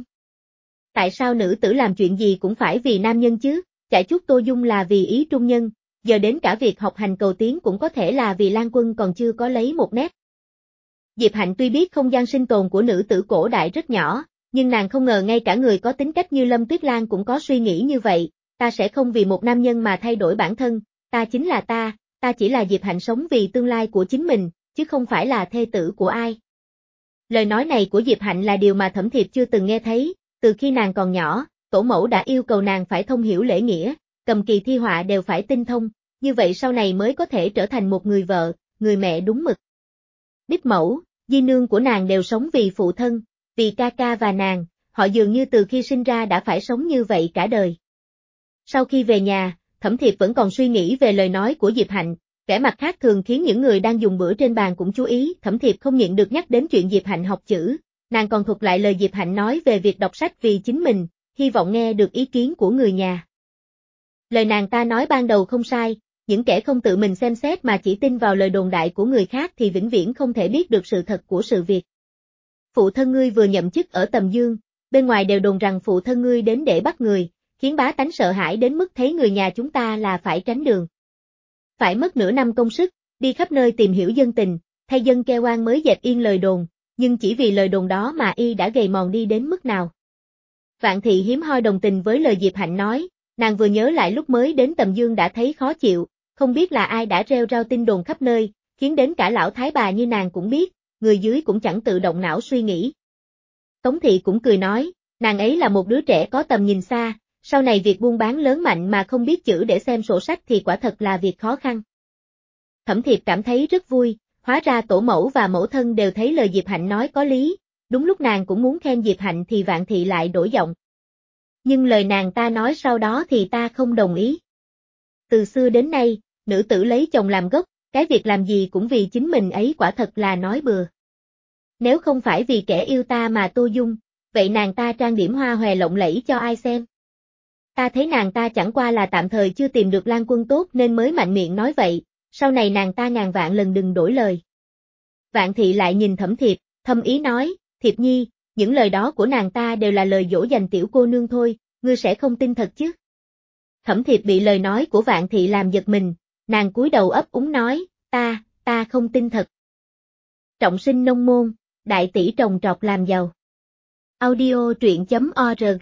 Tại sao nữ tử làm chuyện gì cũng phải vì nam nhân chứ, chả chút Tô Dung là vì ý trung nhân, giờ đến cả việc học hành cầu tiến cũng có thể là vì Lan Quân còn chưa có lấy một nét. Diệp Hạnh tuy biết không gian sinh tồn của nữ tử cổ đại rất nhỏ, nhưng nàng không ngờ ngay cả người có tính cách như Lâm Tuyết Lan cũng có suy nghĩ như vậy, ta sẽ không vì một nam nhân mà thay đổi bản thân, ta chính là ta, ta chỉ là Diệp Hạnh sống vì tương lai của chính mình, chứ không phải là thê tử của ai. Lời nói này của Diệp Hạnh là điều mà Thẩm Thiệp chưa từng nghe thấy, từ khi nàng còn nhỏ, tổ mẫu đã yêu cầu nàng phải thông hiểu lễ nghĩa, cầm kỳ thi họa đều phải tinh thông, như vậy sau này mới có thể trở thành một người vợ, người mẹ đúng mực. Đích mẫu, di nương của nàng đều sống vì phụ thân, vì ca ca và nàng, họ dường như từ khi sinh ra đã phải sống như vậy cả đời. Sau khi về nhà, Thẩm Thiệp vẫn còn suy nghĩ về lời nói của Diệp Hạnh, vẻ mặt khác thường khiến những người đang dùng bữa trên bàn cũng chú ý, Thẩm Thiệp không nhịn được nhắc đến chuyện Diệp Hạnh học chữ, nàng còn thuật lại lời Diệp Hạnh nói về việc đọc sách vì chính mình, hy vọng nghe được ý kiến của người nhà. Lời nàng ta nói ban đầu không sai, những kẻ không tự mình xem xét mà chỉ tin vào lời đồn đại của người khác thì vĩnh viễn không thể biết được sự thật của sự việc. Phụ thân ngươi vừa nhậm chức ở Tầm Dương, bên ngoài đều đồn rằng phụ thân ngươi đến để bắt người, khiến bá tánh sợ hãi đến mức thấy người nhà chúng ta là phải tránh đường. Phải mất nửa năm công sức, đi khắp nơi tìm hiểu dân tình, thay dân kêu oan mới dẹp yên lời đồn, nhưng chỉ vì lời đồn đó mà y đã gầy mòn đi đến mức nào. Vạn Thị hiếm hoi đồng tình với lời Diệp Hạnh nói, nàng vừa nhớ lại lúc mới đến Tầm Dương đã thấy khó chịu, không biết là ai đã rêu rao tin đồn khắp nơi, khiến đến cả lão thái bà như nàng cũng biết, người dưới cũng chẳng tự động não suy nghĩ. Tống Thị cũng cười nói, nàng ấy là một đứa trẻ có tầm nhìn xa, sau này việc buôn bán lớn mạnh mà không biết chữ để xem sổ sách thì quả thật là việc khó khăn. Thẩm Thiệp cảm thấy rất vui, hóa ra tổ mẫu và mẫu thân đều thấy lời Diệp Hạnh nói có lý, đúng lúc nàng cũng muốn khen Diệp Hạnh thì Vạn Thị lại đổi giọng. Nhưng lời nàng ta nói sau đó thì ta không đồng ý. Từ xưa đến nay, nữ tử lấy chồng làm gốc, cái việc làm gì cũng vì chính mình ấy quả thật là nói bừa. Nếu không phải vì kẻ yêu ta mà Tô Dung, vậy nàng ta trang điểm hoa hòe lộng lẫy cho ai xem? Ta thấy nàng ta chẳng qua là tạm thời chưa tìm được Lan Quân tốt nên mới mạnh miệng nói vậy, sau này nàng ta ngàn vạn lần đừng đổi lời. Vạn Thị lại nhìn Thẩm Thiệp, thâm ý nói, Thiệp Nhi, những lời đó của nàng ta đều là lời dỗ dành tiểu cô nương thôi, ngươi sẽ không tin thật chứ? Thẩm Thiệp bị lời nói của Vạn Thị làm giật mình, nàng cúi đầu ấp úng nói, ta, ta không tin thật. Trọng sinh nông môn, đại tỷ trồng trọt làm giàu. Audio truyện chấm org.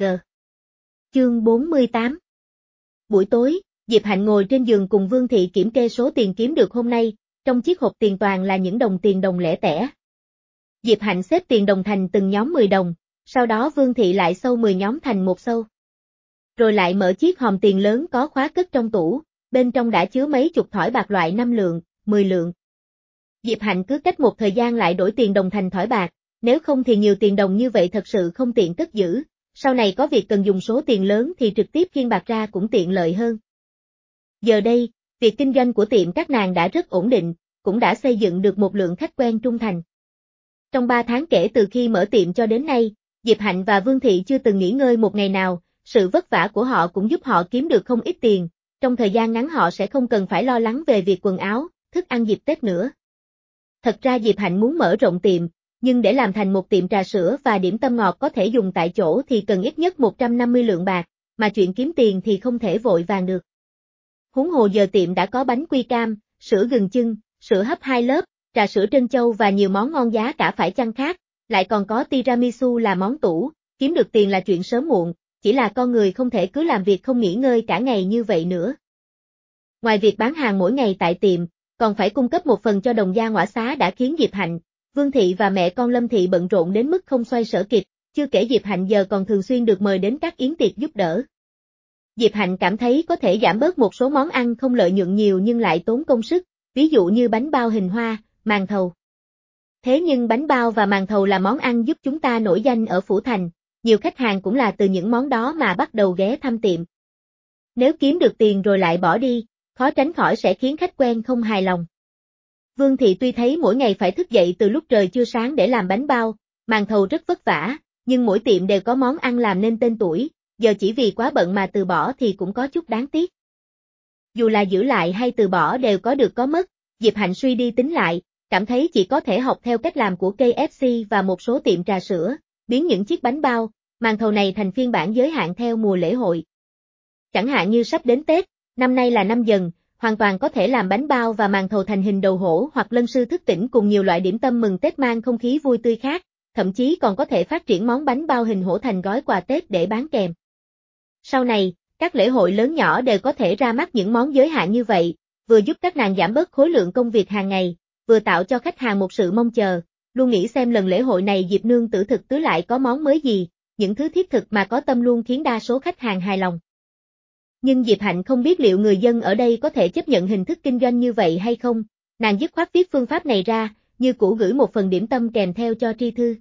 Chương bốn mươi tám. Buổi tối, Diệp Hạnh ngồi trên giường cùng Vương Thị kiểm kê số tiền kiếm được hôm nay, trong chiếc hộp tiền toàn là những đồng tiền đồng lẻ tẻ. Diệp Hạnh xếp tiền đồng thành từng nhóm mười đồng, sau đó Vương Thị lại xâu mười nhóm thành một xâu. Rồi lại mở chiếc hòm tiền lớn có khóa cất trong tủ, bên trong đã chứa mấy chục thỏi bạc loại năm lượng, mười lượng. Diệp Hạnh cứ cách một thời gian lại đổi tiền đồng thành thỏi bạc, nếu không thì nhiều tiền đồng như vậy thật sự không tiện cất giữ, sau này có việc cần dùng số tiền lớn thì trực tiếp khiêng bạc ra cũng tiện lợi hơn. Giờ đây, việc kinh doanh của tiệm các nàng đã rất ổn định, cũng đã xây dựng được một lượng khách quen trung thành. Trong ba tháng kể từ khi mở tiệm cho đến nay, Diệp Hạnh và Vương Thị chưa từng nghỉ ngơi một ngày nào, sự vất vả của họ cũng giúp họ kiếm được không ít tiền, trong thời gian ngắn họ sẽ không cần phải lo lắng về việc quần áo, thức ăn dịp Tết nữa. Thật ra Diệp Hạnh muốn mở rộng tiệm, nhưng để làm thành một tiệm trà sữa và điểm tâm ngọt có thể dùng tại chỗ thì cần ít nhất một trăm năm mươi lượng bạc, mà chuyện kiếm tiền thì không thể vội vàng được. Huống hồ giờ tiệm đã có bánh quy cam, sữa gừng chưng, sữa hấp hai lớp, trà sữa trân châu và nhiều món ngon giá cả phải chăng khác, lại còn có tiramisu là món tủ, kiếm được tiền là chuyện sớm muộn, chỉ là con người không thể cứ làm việc không nghỉ ngơi cả ngày như vậy nữa. Ngoài việc bán hàng mỗi ngày tại tiệm, còn phải cung cấp một phần cho đồng gia ngõa xá đã khiến Diệp Hạnh, Vương Thị và mẹ con Lâm Thị bận rộn đến mức không xoay sở kịp, chưa kể Diệp Hạnh giờ còn thường xuyên được mời đến các yến tiệc giúp đỡ. Diệp Hạnh cảm thấy có thể giảm bớt một số món ăn không lợi nhuận nhiều nhưng lại tốn công sức, ví dụ như bánh bao hình hoa, màn thầu. Thế nhưng bánh bao và màn thầu là món ăn giúp chúng ta nổi danh ở Phủ Thành, nhiều khách hàng cũng là từ những món đó mà bắt đầu ghé thăm tiệm. Nếu kiếm được tiền rồi lại bỏ đi, khó tránh khỏi sẽ khiến khách quen không hài lòng. Vương Thị tuy thấy mỗi ngày phải thức dậy từ lúc trời chưa sáng để làm bánh bao, màn thầu rất vất vả, nhưng mỗi tiệm đều có món ăn làm nên tên tuổi, giờ chỉ vì quá bận mà từ bỏ thì cũng có chút đáng tiếc. Dù là giữ lại hay từ bỏ đều có được có mất, Diệp Hạnh suy đi tính lại, cảm thấy chỉ có thể học theo cách làm của ca ép xê và một số tiệm trà sữa, biến những chiếc bánh bao, màn thầu này thành phiên bản giới hạn theo mùa lễ hội. Chẳng hạn như sắp đến Tết, năm nay là năm Dần, hoàn toàn có thể làm bánh bao và màn thầu thành hình đầu hổ hoặc lân sư thức tỉnh cùng nhiều loại điểm tâm mừng Tết mang không khí vui tươi khác, thậm chí còn có thể phát triển món bánh bao hình hổ thành gói quà Tết để bán kèm. Sau này, các lễ hội lớn nhỏ đều có thể ra mắt những món giới hạn như vậy, vừa giúp các nàng giảm bớt khối lượng công việc hàng ngày, vừa tạo cho khách hàng một sự mong chờ, luôn nghĩ xem lần lễ hội này Diệp nương tử thực tứ lại có món mới gì, những thứ thiết thực mà có tâm luôn khiến đa số khách hàng hài lòng. Nhưng Diệp Hạnh không biết liệu người dân ở đây có thể chấp nhận hình thức kinh doanh như vậy hay không, nàng dứt khoát viết phương pháp này ra, như cũ gửi một phần điểm tâm kèm theo cho Tri Thư.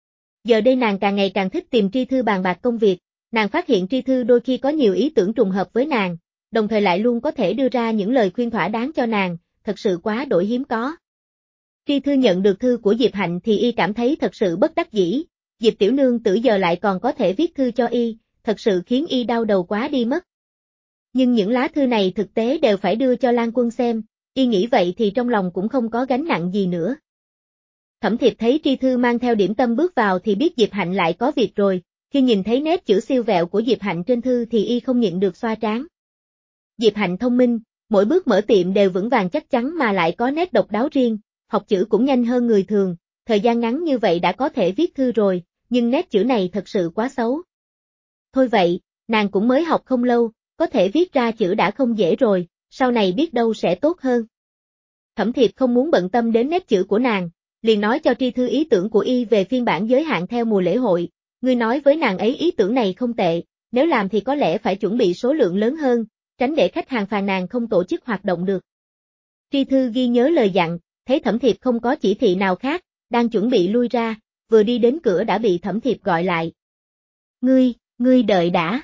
Giờ đây nàng càng ngày càng thích tìm Tri Thư bàn bạc công việc, nàng phát hiện Tri Thư đôi khi có nhiều ý tưởng trùng hợp với nàng, đồng thời lại luôn có thể đưa ra những lời khuyên thỏa đáng cho nàng, thật sự quá đổi hiếm có. Tri Thư nhận được thư của Diệp Hạnh thì y cảm thấy thật sự bất đắc dĩ, Diệp tiểu nương tử giờ lại còn có thể viết thư cho y, thật sự khiến y đau đầu quá đi mất. Nhưng những lá thư này thực tế đều phải đưa cho Lan Quân xem, y nghĩ vậy thì trong lòng cũng không có gánh nặng gì nữa. Thẩm Thiệp thấy Tri Thư mang theo điểm tâm bước vào thì biết Diệp Hạnh lại có việc rồi, khi nhìn thấy nét chữ siêu vẹo của Diệp Hạnh trên thư thì y không nhịn được xoa trán. Diệp Hạnh thông minh, mỗi bước mở tiệm đều vững vàng chắc chắn mà lại có nét độc đáo riêng, học chữ cũng nhanh hơn người thường, thời gian ngắn như vậy đã có thể viết thư rồi, nhưng nét chữ này thật sự quá xấu. Thôi vậy, nàng cũng mới học không lâu, có thể viết ra chữ đã không dễ rồi, sau này biết đâu sẽ tốt hơn. Thẩm Thiệp không muốn bận tâm đến nét chữ của nàng, liền nói cho Tri Thư ý tưởng của y về phiên bản giới hạn theo mùa lễ hội, ngươi nói với nàng ấy ý tưởng này không tệ, nếu làm thì có lẽ phải chuẩn bị số lượng lớn hơn, tránh để khách hàng phàn nàn không tổ chức hoạt động được. Tri Thư ghi nhớ lời dặn, thấy Thẩm Thiệp không có chỉ thị nào khác, đang chuẩn bị lui ra, vừa đi đến cửa đã bị Thẩm Thiệp gọi lại. Ngươi, ngươi đợi đã.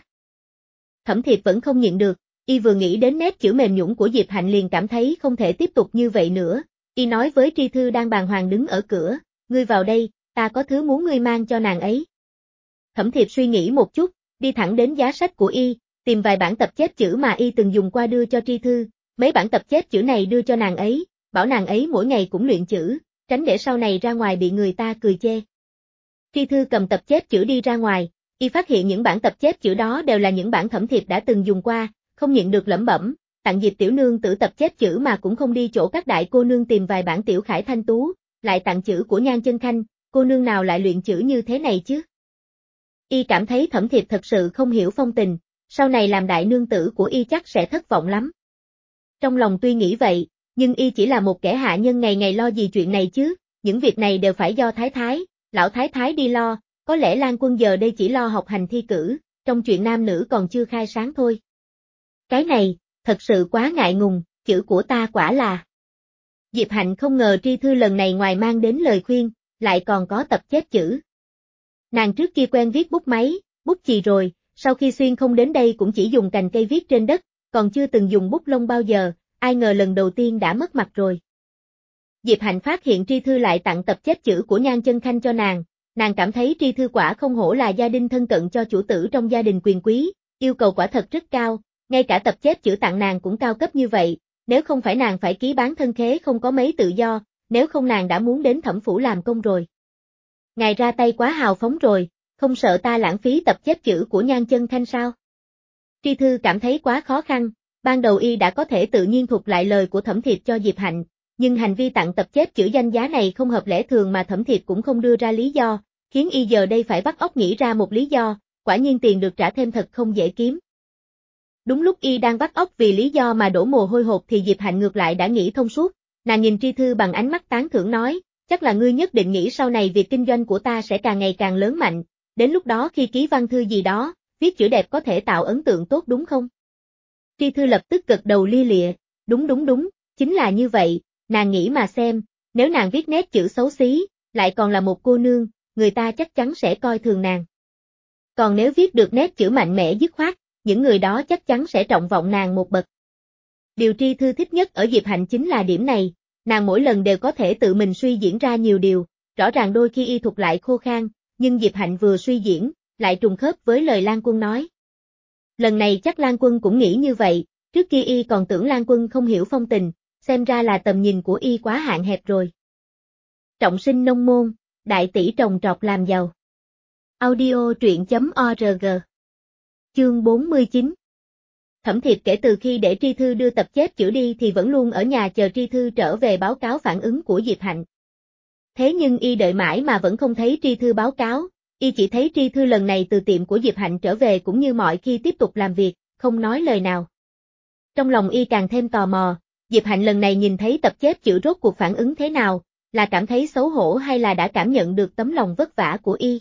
Thẩm Thiệp vẫn không nhịn được, y vừa nghĩ đến nét chữ mềm nhũn của Diệp Hạnh liền cảm thấy không thể tiếp tục như vậy nữa, y nói với Tri Thư đang bàng hoàng đứng ở cửa, ngươi vào đây, ta có thứ muốn ngươi mang cho nàng ấy. Thẩm Thiệp suy nghĩ một chút, đi thẳng đến giá sách của y, tìm vài bản tập chép chữ mà y từng dùng qua đưa cho Tri Thư, mấy bản tập chép chữ này đưa cho nàng ấy, bảo nàng ấy mỗi ngày cũng luyện chữ, tránh để sau này ra ngoài bị người ta cười chê. Tri Thư cầm tập chép chữ đi ra ngoài, y phát hiện những bản tập chép chữ đó đều là những bản Thẩm Thiệp đã từng dùng qua, không nhịn được lẩm bẩm, tặng Diệp tiểu nương tử tập chép chữ mà cũng không đi chỗ các đại cô nương tìm vài bản tiểu khải thanh tú, lại tặng chữ của Nhan Chân Khanh, cô nương nào lại luyện chữ như thế này chứ? Y cảm thấy Thẩm Thiệp thật sự không hiểu phong tình, sau này làm đại nương tử của y chắc sẽ thất vọng lắm. Trong lòng tuy nghĩ vậy, nhưng y chỉ là một kẻ hạ nhân ngày ngày lo gì chuyện này chứ, những việc này đều phải do Thái Thái, lão Thái Thái đi lo, có lẽ Lan Quân giờ đây chỉ lo học hành thi cử, trong chuyện nam nữ còn chưa khai sáng thôi. Cái này, thật sự quá ngại ngùng, chữ của ta quả là. Diệp Hạnh không ngờ Tri Thư lần này ngoài mang đến lời khuyên, lại còn có tập chép chữ. Nàng trước kia quen viết bút máy, bút chì rồi, sau khi xuyên không đến đây cũng chỉ dùng cành cây viết trên đất, còn chưa từng dùng bút lông bao giờ, ai ngờ lần đầu tiên đã mất mặt rồi. Diệp Hạnh phát hiện Tri Thư lại tặng tập chép chữ của Nhan Chân Khanh cho nàng, nàng cảm thấy Tri Thư quả không hổ là gia đình thân cận cho chủ tử trong gia đình quyền quý, yêu cầu quả thật rất cao, ngay cả tập chép chữ tặng nàng cũng cao cấp như vậy, nếu không phải nàng phải ký bán thân khế không có mấy tự do, nếu không nàng đã muốn đến Thẩm phủ làm công rồi. Ngài ra tay quá hào phóng rồi, không sợ ta lãng phí tập chép chữ của Nhan Chân Khanh sao? Tri Thư cảm thấy quá khó khăn, ban đầu y đã có thể tự nhiên thuật lại lời của Thẩm Thiệp cho Diệp Hạnh, nhưng hành vi tặng tập chép chữ danh giá này không hợp lẽ thường mà Thẩm Thiệp cũng không đưa ra lý do, khiến y giờ đây phải vắt óc nghĩ ra một lý do, quả nhiên tiền được trả thêm thật không dễ kiếm. Đúng lúc y đang vắt óc vì lý do mà đổ mồ hôi hột thì Diệp Hạnh ngược lại đã nghĩ thông suốt, nàng nhìn Tri Thư bằng ánh mắt tán thưởng nói, chắc là ngươi nhất định nghĩ sau này việc kinh doanh của ta sẽ càng ngày càng lớn mạnh, đến lúc đó khi ký văn thư gì đó, viết chữ đẹp có thể tạo ấn tượng tốt đúng không? Tri Thư lập tức gật đầu lia lịa, đúng đúng đúng, chính là như vậy, nàng nghĩ mà xem, nếu nàng viết nét chữ xấu xí, lại còn là một cô nương, người ta chắc chắn sẽ coi thường nàng. Còn nếu viết được nét chữ mạnh mẽ dứt khoát, những người đó chắc chắn sẽ trọng vọng nàng một bậc. Điều Tri Thư thích nhất ở Diệp Hạnh chính là điểm này, nàng mỗi lần đều có thể tự mình suy diễn ra nhiều điều, rõ ràng đôi khi y thuật lại khô khan, nhưng Diệp Hạnh vừa suy diễn, lại trùng khớp với lời Lan Quân nói. Lần này chắc Lan Quân cũng nghĩ như vậy, trước kia y còn tưởng Lan Quân không hiểu phong tình, xem ra là tầm nhìn của y quá hạn hẹp rồi. Trọng sinh nông môn, đại tỷ trồng trọt làm giàu. Audio truyện chấm org. Chương bốn mươi chín. Thẩm Thiệp kể từ khi để Tri Thư đưa tập chép chữ đi thì vẫn luôn ở nhà chờ Tri Thư trở về báo cáo phản ứng của Diệp Hạnh. Thế nhưng y đợi mãi mà vẫn không thấy Tri Thư báo cáo, y chỉ thấy Tri Thư lần này từ tiệm của Diệp Hạnh trở về cũng như mọi khi tiếp tục làm việc, không nói lời nào. Trong lòng y càng thêm tò mò, Diệp Hạnh lần này nhìn thấy tập chép chữ rốt cuộc phản ứng thế nào, là cảm thấy xấu hổ hay là đã cảm nhận được tấm lòng vất vả của y.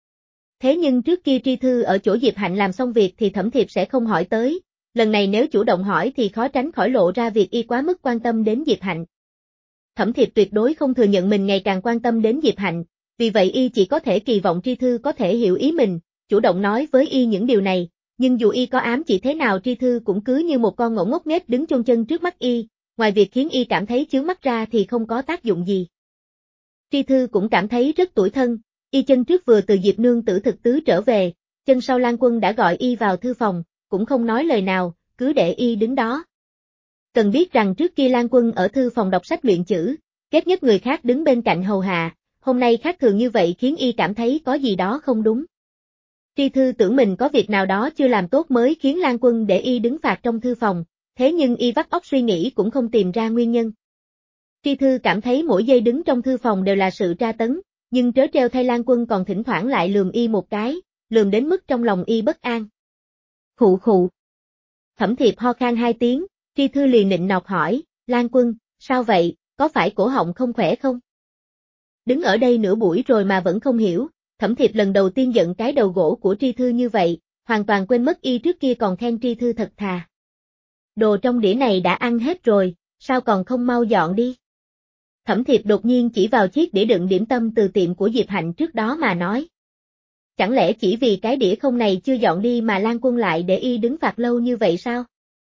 Thế nhưng trước kia Tri Thư ở chỗ Diệp Hạnh làm xong việc thì Thẩm Thiệp sẽ không hỏi tới, lần này nếu chủ động hỏi thì khó tránh khỏi lộ ra việc y quá mức quan tâm đến Diệp Hạnh. Thẩm Thiệp tuyệt đối không thừa nhận mình ngày càng quan tâm đến Diệp Hạnh, vì vậy y chỉ có thể kỳ vọng Tri Thư có thể hiểu ý mình, chủ động nói với y những điều này, nhưng dù y có ám chỉ thế nào Tri Thư cũng cứ như một con ngỗng ngốc nghếch đứng chôn chân trước mắt y, ngoài việc khiến y cảm thấy chướng mắt ra thì không có tác dụng gì. Tri Thư cũng cảm thấy rất tủi thân, y chân trước vừa từ Diệp nương tử thực tứ trở về, chân sau Lan Quân đã gọi y vào thư phòng, cũng không nói lời nào, cứ để y đứng đó. Cần biết rằng trước kia Lan Quân ở thư phòng đọc sách luyện chữ, ghét nhất người khác đứng bên cạnh hầu hạ, hôm nay khác thường như vậy khiến y cảm thấy có gì đó không đúng. Tri Thư tưởng mình có việc nào đó chưa làm tốt mới khiến Lan Quân để y đứng phạt trong thư phòng, thế nhưng y vắt óc suy nghĩ cũng không tìm ra nguyên nhân. Tri Thư cảm thấy mỗi giây đứng trong thư phòng đều là sự tra tấn, nhưng trớ trêu thay Lan Quân còn thỉnh thoảng lại lườm y một cái, lườm đến mức trong lòng y bất an. Khụ khụ. Thẩm Thiệp ho khan hai tiếng, Tri Thư liền nịnh nọt hỏi, Lan Quân, sao vậy, có phải cổ họng không khỏe không? Đứng ở đây nửa buổi rồi mà vẫn không hiểu, Thẩm Thiệp lần đầu tiên giận cái đầu gỗ của Tri Thư như vậy, hoàn toàn quên mất y trước kia còn khen Tri Thư thật thà. Đồ trong đĩa này đã ăn hết rồi, sao còn không mau dọn đi? Thẩm Thiệp đột nhiên chỉ vào chiếc đĩa đựng điểm tâm từ tiệm của Diệp Hạnh trước đó mà nói. Chẳng lẽ chỉ vì cái đĩa không này chưa dọn đi mà Lan Quân lại để y đứng phạt lâu như vậy sao?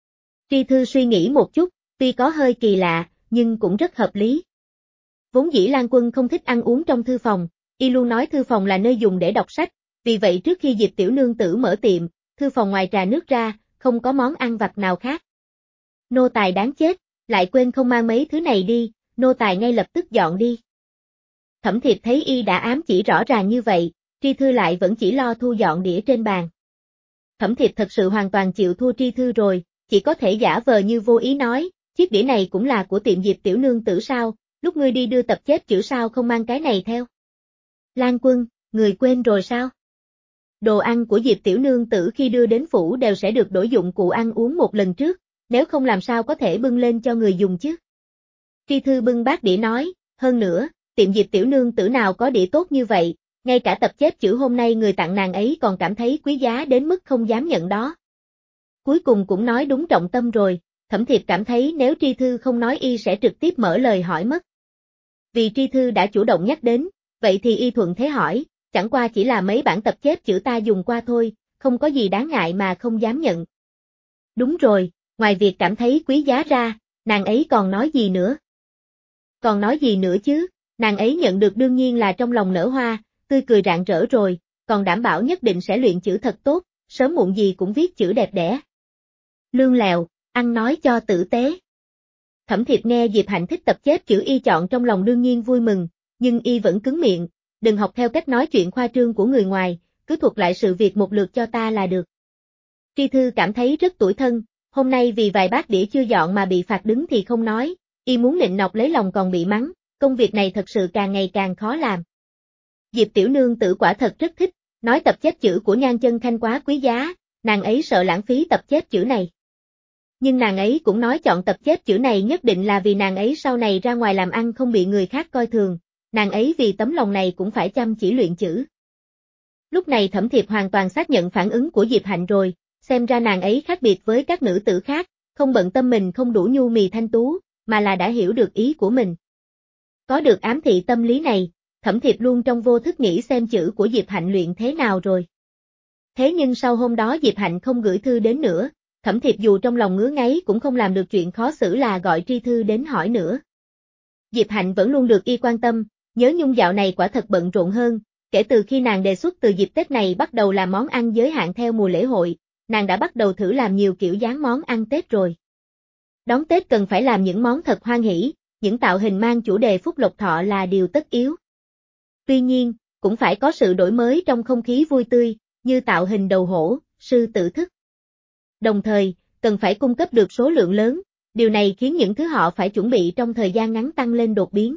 Tri Thư suy nghĩ một chút, tuy có hơi kỳ lạ, nhưng cũng rất hợp lý. Vốn dĩ Lan Quân không thích ăn uống trong thư phòng, y luôn nói thư phòng là nơi dùng để đọc sách, vì vậy trước khi Diệp tiểu nương tử mở tiệm, thư phòng ngoài trà nước ra, không có món ăn vặt nào khác. Nô tài đáng chết, lại quên không mang mấy thứ này đi, nô tài ngay lập tức dọn đi. Thẩm Thiệp thấy y đã ám chỉ rõ ràng như vậy, Tri Thư lại vẫn chỉ lo thu dọn đĩa trên bàn. Thẩm Thiệp thật sự hoàn toàn chịu thua Tri Thư rồi, chỉ có thể giả vờ như vô ý nói, chiếc đĩa này cũng là của tiệm Diệp tiểu nương tử sao, lúc ngươi đi đưa tập chép chữ sao không mang cái này theo. Lan Quân, người quên rồi sao? Đồ ăn của Diệp tiểu nương tử khi đưa đến phủ đều sẽ được đổi dụng cụ ăn uống một lần trước, nếu không làm sao có thể bưng lên cho người dùng chứ. Tri Thư bưng bát đĩa nói, hơn nữa, tiệm Diệp tiểu nương tử nào có đĩa tốt như vậy, ngay cả tập chép chữ hôm nay người tặng nàng ấy còn cảm thấy quý giá đến mức không dám nhận đó. Cuối cùng cũng nói đúng trọng tâm rồi, Thẩm Thiệp cảm thấy nếu Tri Thư không nói y sẽ trực tiếp mở lời hỏi mất. Vì Tri Thư đã chủ động nhắc đến, vậy thì y thuận thế hỏi, chẳng qua chỉ là mấy bản tập chép chữ ta dùng qua thôi, không có gì đáng ngại mà không dám nhận. Đúng rồi, ngoài việc cảm thấy quý giá ra, nàng ấy còn nói gì nữa? Còn nói gì nữa chứ, nàng ấy nhận được đương nhiên là trong lòng nở hoa, tươi cười rạng rỡ rồi, còn đảm bảo nhất định sẽ luyện chữ thật tốt, sớm muộn gì cũng viết chữ đẹp đẽ. Lương lèo, ăn nói cho tử tế. Thẩm Thiệp nghe Diệp Hạnh thích tập chép chữ y chọn trong lòng đương nhiên vui mừng, nhưng y vẫn cứng miệng, đừng học theo cách nói chuyện khoa trương của người ngoài, cứ thuật lại sự việc một lượt cho ta là được. Tri Thư cảm thấy rất tủi thân, hôm nay vì vài bát đĩa chưa dọn mà bị phạt đứng thì không nói, y muốn nịnh nọt lấy lòng còn bị mắng, công việc này thật sự càng ngày càng khó làm. Diệp tiểu nương tử quả thật rất thích, nói tập chép chữ của Nhan Chân Khanh quá quý giá, nàng ấy sợ lãng phí tập chép chữ này. Nhưng nàng ấy cũng nói chọn tập chép chữ này nhất định là vì nàng ấy sau này ra ngoài làm ăn không bị người khác coi thường, nàng ấy vì tấm lòng này cũng phải chăm chỉ luyện chữ. Lúc này Thẩm Thiệp hoàn toàn xác nhận phản ứng của Diệp Hạnh rồi, xem ra nàng ấy khác biệt với các nữ tử khác, không bận tâm mình không đủ nhu mì thanh tú, mà là đã hiểu được ý của mình. Có được ám thị tâm lý này, Thẩm Thiệp luôn trong vô thức nghĩ xem chữ của Diệp Hạnh luyện thế nào rồi. Thế nhưng sau hôm đó Diệp Hạnh không gửi thư đến nữa, Thẩm Thiệp dù trong lòng ngứa ngáy cũng không làm được chuyện khó xử là gọi Tri Thư đến hỏi nữa. Diệp Hạnh vẫn luôn được y quan tâm, nhớ nhung dạo này quả thật bận rộn hơn, kể từ khi nàng đề xuất từ dịp Tết này bắt đầu làm món ăn giới hạn theo mùa lễ hội, nàng đã bắt đầu thử làm nhiều kiểu dáng món ăn Tết rồi. Đón Tết cần phải làm những món thật hoan hỷ, những tạo hình mang chủ đề phúc lộc thọ là điều tất yếu. Tuy nhiên, cũng phải có sự đổi mới trong không khí vui tươi, như tạo hình đầu hổ, sư tử thức. Đồng thời, cần phải cung cấp được số lượng lớn, điều này khiến những thứ họ phải chuẩn bị trong thời gian ngắn tăng lên đột biến.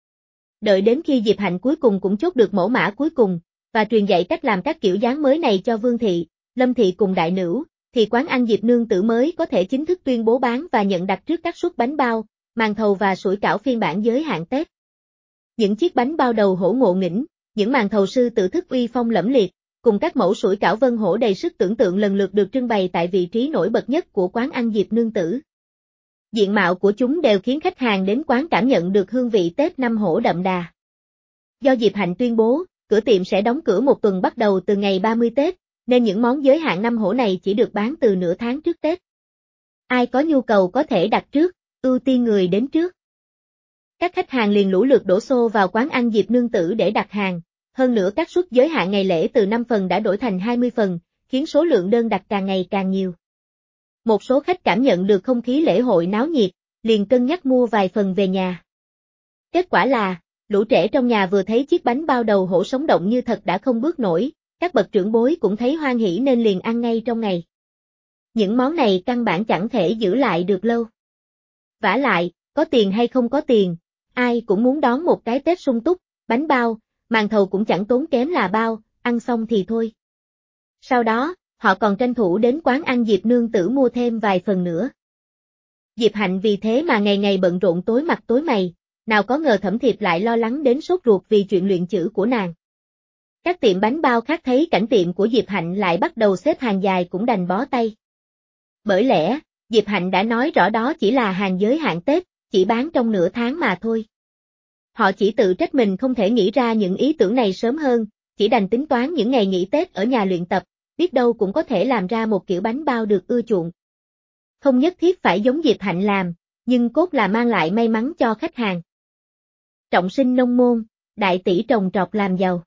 Đợi đến khi Diệp Hạnh cuối cùng cũng chốt được mẫu mã cuối cùng, và truyền dạy cách làm các kiểu dáng mới này cho Vương Thị, Lâm Thị cùng Đại Nữu, thì quán ăn Diệp Nương Tử mới có thể chính thức tuyên bố bán và nhận đặt trước các suất bánh bao, màn thầu và sủi cảo phiên bản giới hạn Tết. Những chiếc bánh bao đầu hổ ngộ nghĩnh, những màn thầu sư tử thức uy phong lẫm liệt, cùng các mẫu sủi cảo vân hổ đầy sức tưởng tượng lần lượt được trưng bày tại vị trí nổi bật nhất của quán ăn Diệp Nương Tử. Diện mạo của chúng đều khiến khách hàng đến quán cảm nhận được hương vị Tết năm hổ đậm đà. Do Diệp Hạnh tuyên bố, cửa tiệm sẽ đóng cửa một tuần bắt đầu từ ngày ba mươi Tết, nên những món giới hạn năm hổ này chỉ được bán từ nửa tháng trước Tết. Ai có nhu cầu có thể đặt trước, ưu tiên người đến trước. Các khách hàng liền lũ lượt đổ xô vào quán ăn Diệp Nương Tử để đặt hàng, hơn nữa các suất giới hạn ngày lễ từ năm phần đã đổi thành hai mươi phần, khiến số lượng đơn đặt càng ngày càng nhiều. Một số khách cảm nhận được không khí lễ hội náo nhiệt, liền cân nhắc mua vài phần về nhà. Kết quả là, lũ trẻ trong nhà vừa thấy chiếc bánh bao đầu hổ sống động như thật đã không bước nổi, các bậc trưởng bối cũng thấy hoan hỉ nên liền ăn ngay trong ngày. Những món này căn bản chẳng thể giữ lại được lâu. Vả lại, có tiền hay không có tiền, ai cũng muốn đón một cái Tết sung túc, bánh bao, màn thầu cũng chẳng tốn kém là bao, ăn xong thì thôi. Sau đó, họ còn tranh thủ đến quán ăn Diệp Nương Tử mua thêm vài phần nữa. Diệp Hạnh vì thế mà ngày ngày bận rộn tối mặt tối mày, nào có ngờ Thẩm Thiệp lại lo lắng đến sốt ruột vì chuyện luyện chữ của nàng. Các tiệm bánh bao khác thấy cảnh tiệm của Diệp Hạnh lại bắt đầu xếp hàng dài cũng đành bó tay. Bởi lẽ, Diệp Hạnh đã nói rõ đó chỉ là hàng giới hạn Tết, chỉ bán trong nửa tháng mà thôi. Họ chỉ tự trách mình không thể nghĩ ra những ý tưởng này sớm hơn, chỉ đành tính toán những ngày nghỉ Tết ở nhà luyện tập, biết đâu cũng có thể làm ra một kiểu bánh bao được ưa chuộng. Không nhất thiết phải giống Diệp Hạnh làm, nhưng cốt là mang lại may mắn cho khách hàng. Trọng sinh nông môn, đại tỷ trồng trọt làm giàu.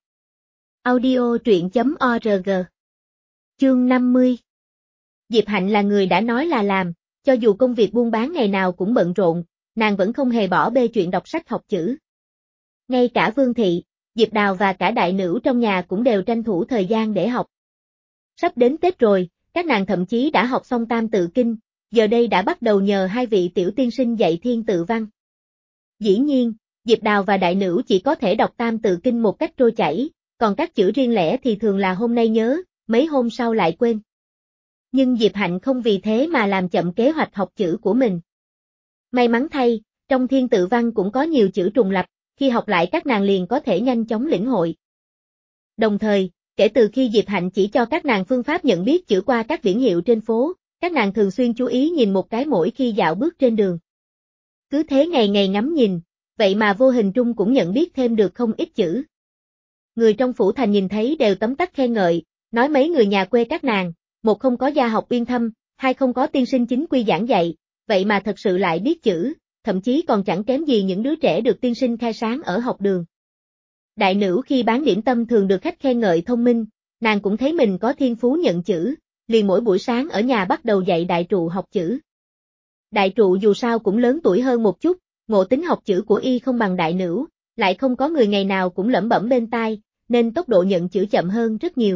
Audio truyện chấm org. Chương năm mươi. Diệp Hạnh là người đã nói là làm, cho dù công việc buôn bán ngày nào cũng bận rộn, nàng vẫn không hề bỏ bê chuyện đọc sách học chữ. Ngay cả Vương Thị, Diệp Đào và cả Đại Nữu trong nhà cũng đều tranh thủ thời gian để học. Sắp đến Tết rồi, các nàng thậm chí đã học xong Tam Tự Kinh, giờ đây đã bắt đầu nhờ hai vị tiểu tiên sinh dạy thiên tự văn. Dĩ nhiên, Diệp Đào và Đại Nữu chỉ có thể đọc Tam Tự Kinh một cách trôi chảy, còn các chữ riêng lẻ thì thường là hôm nay nhớ, mấy hôm sau lại quên. Nhưng Diệp Hạnh không vì thế mà làm chậm kế hoạch học chữ của mình. May mắn thay, trong thiên tự văn cũng có nhiều chữ trùng lặp, khi học lại các nàng liền có thể nhanh chóng lĩnh hội. Đồng thời, kể từ khi Diệp Hạnh chỉ cho các nàng phương pháp nhận biết chữ qua các biển hiệu trên phố, các nàng thường xuyên chú ý nhìn một cái mỗi khi dạo bước trên đường. Cứ thế ngày ngày ngắm nhìn, vậy mà vô hình trung cũng nhận biết thêm được không ít chữ. Người trong phủ thành nhìn thấy đều tấm tắc khen ngợi, nói mấy người nhà quê các nàng, một không có gia học uyên thâm, hai không có tiên sinh chính quy giảng dạy, vậy mà thật sự lại biết chữ, thậm chí còn chẳng kém gì những đứa trẻ được tiên sinh khai sáng ở học đường. Đại Nữu khi bán điểm tâm thường được khách khen ngợi thông minh, nàng cũng thấy mình có thiên phú nhận chữ, liền mỗi buổi sáng ở nhà bắt đầu dạy Đại Trụ học chữ. Đại Trụ dù sao cũng lớn tuổi hơn một chút, ngộ tính học chữ của y không bằng Đại Nữu, lại không có người ngày nào cũng lẩm bẩm bên tai, nên tốc độ nhận chữ chậm hơn rất nhiều.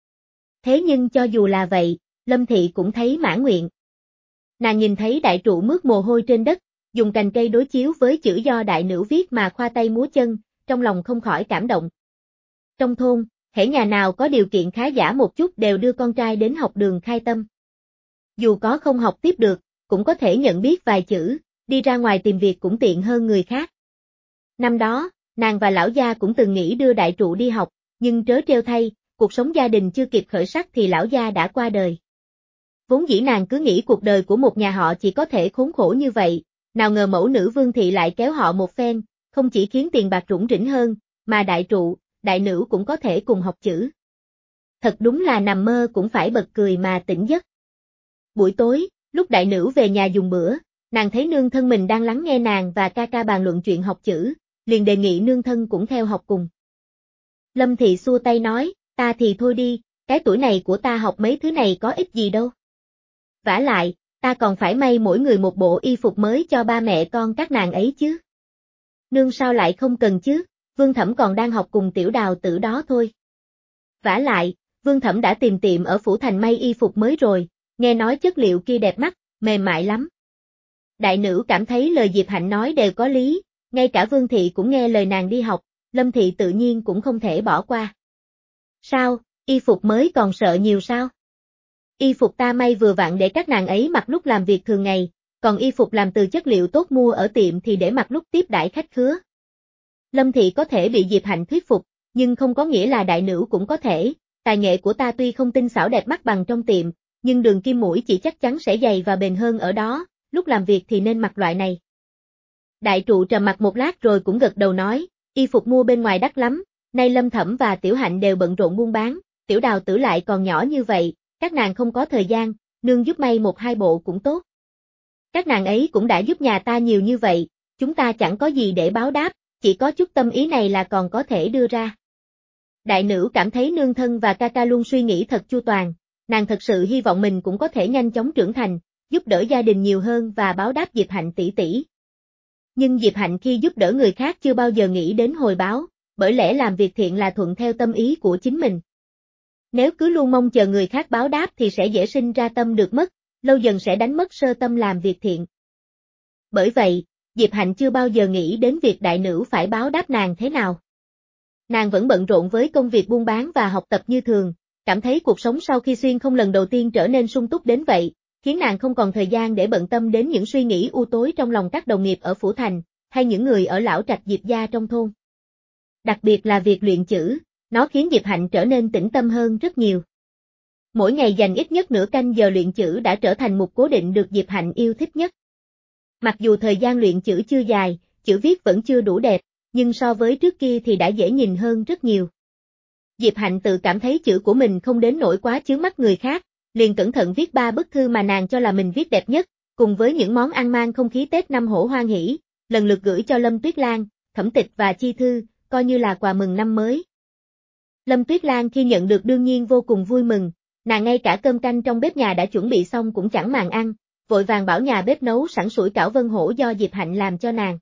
Thế nhưng cho dù là vậy, Lâm Thị cũng thấy mãn nguyện. Nàng nhìn thấy Đại Trụ mướt mồ hôi trên đất, dùng cành cây đối chiếu với chữ do Đại Nữu viết mà khoa tay múa chân, trong lòng không khỏi cảm động. Trong thôn, hễ nhà nào có điều kiện khá giả một chút đều đưa con trai đến học đường khai tâm. Dù có không học tiếp được, cũng có thể nhận biết vài chữ, đi ra ngoài tìm việc cũng tiện hơn người khác. Năm đó, nàng và lão gia cũng từng nghĩ đưa Đại Trụ đi học, nhưng trớ trêu thay, cuộc sống gia đình chưa kịp khởi sắc thì lão gia đã qua đời. Vốn dĩ nàng cứ nghĩ cuộc đời của một nhà họ chỉ có thể khốn khổ như vậy, nào ngờ mẫu nữ Vương Thị lại kéo họ một phen, không chỉ khiến tiền bạc rủng rỉnh hơn, mà Đại Trụ, Đại Nữu cũng có thể cùng học chữ. Thật đúng là nằm mơ cũng phải bật cười mà tỉnh giấc. Buổi tối, lúc Đại Nữu về nhà dùng bữa, nàng thấy nương thân mình đang lắng nghe nàng và ca ca bàn luận chuyện học chữ, liền đề nghị nương thân cũng theo học cùng. Lâm Thị xua tay nói, ta thì thôi đi, cái tuổi này của ta học mấy thứ này có ích gì đâu. Vả lại, ta còn phải may mỗi người một bộ y phục mới cho ba mẹ con các nàng ấy chứ. Nương sao lại không cần chứ, Vương Thẩm còn đang học cùng Tiểu Đào Tử đó thôi. Vả lại, Vương Thẩm đã tìm tiệm ở Phủ Thành may y phục mới rồi, nghe nói chất liệu kia đẹp mắt, mềm mại lắm. Đại nữ cảm thấy lời Diệp Hạnh nói đều có lý, ngay cả Vương Thị cũng nghe lời nàng đi học, Lâm Thị tự nhiên cũng không thể bỏ qua. Sao, y phục mới còn sợ nhiều sao? Y phục ta may vừa vặn để các nàng ấy mặc lúc làm việc thường ngày, còn y phục làm từ chất liệu tốt mua ở tiệm thì để mặc lúc tiếp đãi khách khứa. Lâm Thị có thể bị Diệp Hạnh thuyết phục, nhưng không có nghĩa là đại nữ cũng có thể, tài nghệ của ta tuy không tinh xảo đẹp mắt bằng trong tiệm, nhưng đường kim mũi chỉ chắc chắn sẽ dày và bền hơn ở đó, lúc làm việc thì nên mặc loại này. Đại trụ trầm mặc một lát rồi cũng gật đầu nói, y phục mua bên ngoài đắt lắm, nay Lâm Thẩm và Tiểu Hạnh đều bận rộn buôn bán, Tiểu Đào Tử lại còn nhỏ như vậy, các nàng không có thời gian, nương giúp may một hai bộ cũng tốt. Các nàng ấy cũng đã giúp nhà ta nhiều như vậy, chúng ta chẳng có gì để báo đáp, chỉ có chút tâm ý này là còn có thể đưa ra. Đại nữ cảm thấy nương thân và ca ca luôn suy nghĩ thật chu toàn, nàng thật sự hy vọng mình cũng có thể nhanh chóng trưởng thành, giúp đỡ gia đình nhiều hơn và báo đáp Diệp Hạnh tỷ tỷ. Nhưng Diệp Hạnh khi giúp đỡ người khác chưa bao giờ nghĩ đến hồi báo, bởi lẽ làm việc thiện là thuận theo tâm ý của chính mình. Nếu cứ luôn mong chờ người khác báo đáp thì sẽ dễ sinh ra tâm được mất, lâu dần sẽ đánh mất sơ tâm làm việc thiện. Bởi vậy, Diệp Hạnh chưa bao giờ nghĩ đến việc đại nữ phải báo đáp nàng thế nào. Nàng vẫn bận rộn với công việc buôn bán và học tập như thường, cảm thấy cuộc sống sau khi xuyên không lần đầu tiên trở nên sung túc đến vậy, khiến nàng không còn thời gian để bận tâm đến những suy nghĩ u tối trong lòng các đồng nghiệp ở Phủ Thành, hay những người ở lão trạch Diệp gia trong thôn. Đặc biệt là việc luyện chữ, nó khiến Diệp Hạnh trở nên tĩnh tâm hơn rất nhiều. Mỗi ngày dành ít nhất nửa canh giờ luyện chữ đã trở thành một cố định được Diệp Hạnh yêu thích nhất. Mặc dù thời gian luyện chữ chưa dài, chữ viết vẫn chưa đủ đẹp, nhưng so với trước kia thì đã dễ nhìn hơn rất nhiều. Diệp Hạnh tự cảm thấy chữ của mình không đến nỗi quá chướng mắt người khác, liền cẩn thận viết ba bức thư mà nàng cho là mình viết đẹp nhất, cùng với những món ăn mang không khí Tết năm Hổ hoan hỷ, lần lượt gửi cho Lâm Tuyết Lan, Thẩm Tịch và Chi Thư, coi như là quà mừng năm mới. Lâm Tuyết Lan khi nhận được đương nhiên vô cùng vui mừng, nàng ngay cả cơm canh trong bếp nhà đã chuẩn bị xong cũng chẳng màng ăn, vội vàng bảo nhà bếp nấu sẵn sủi cảo Vân Hổ do Diệp Hạnh làm cho nàng.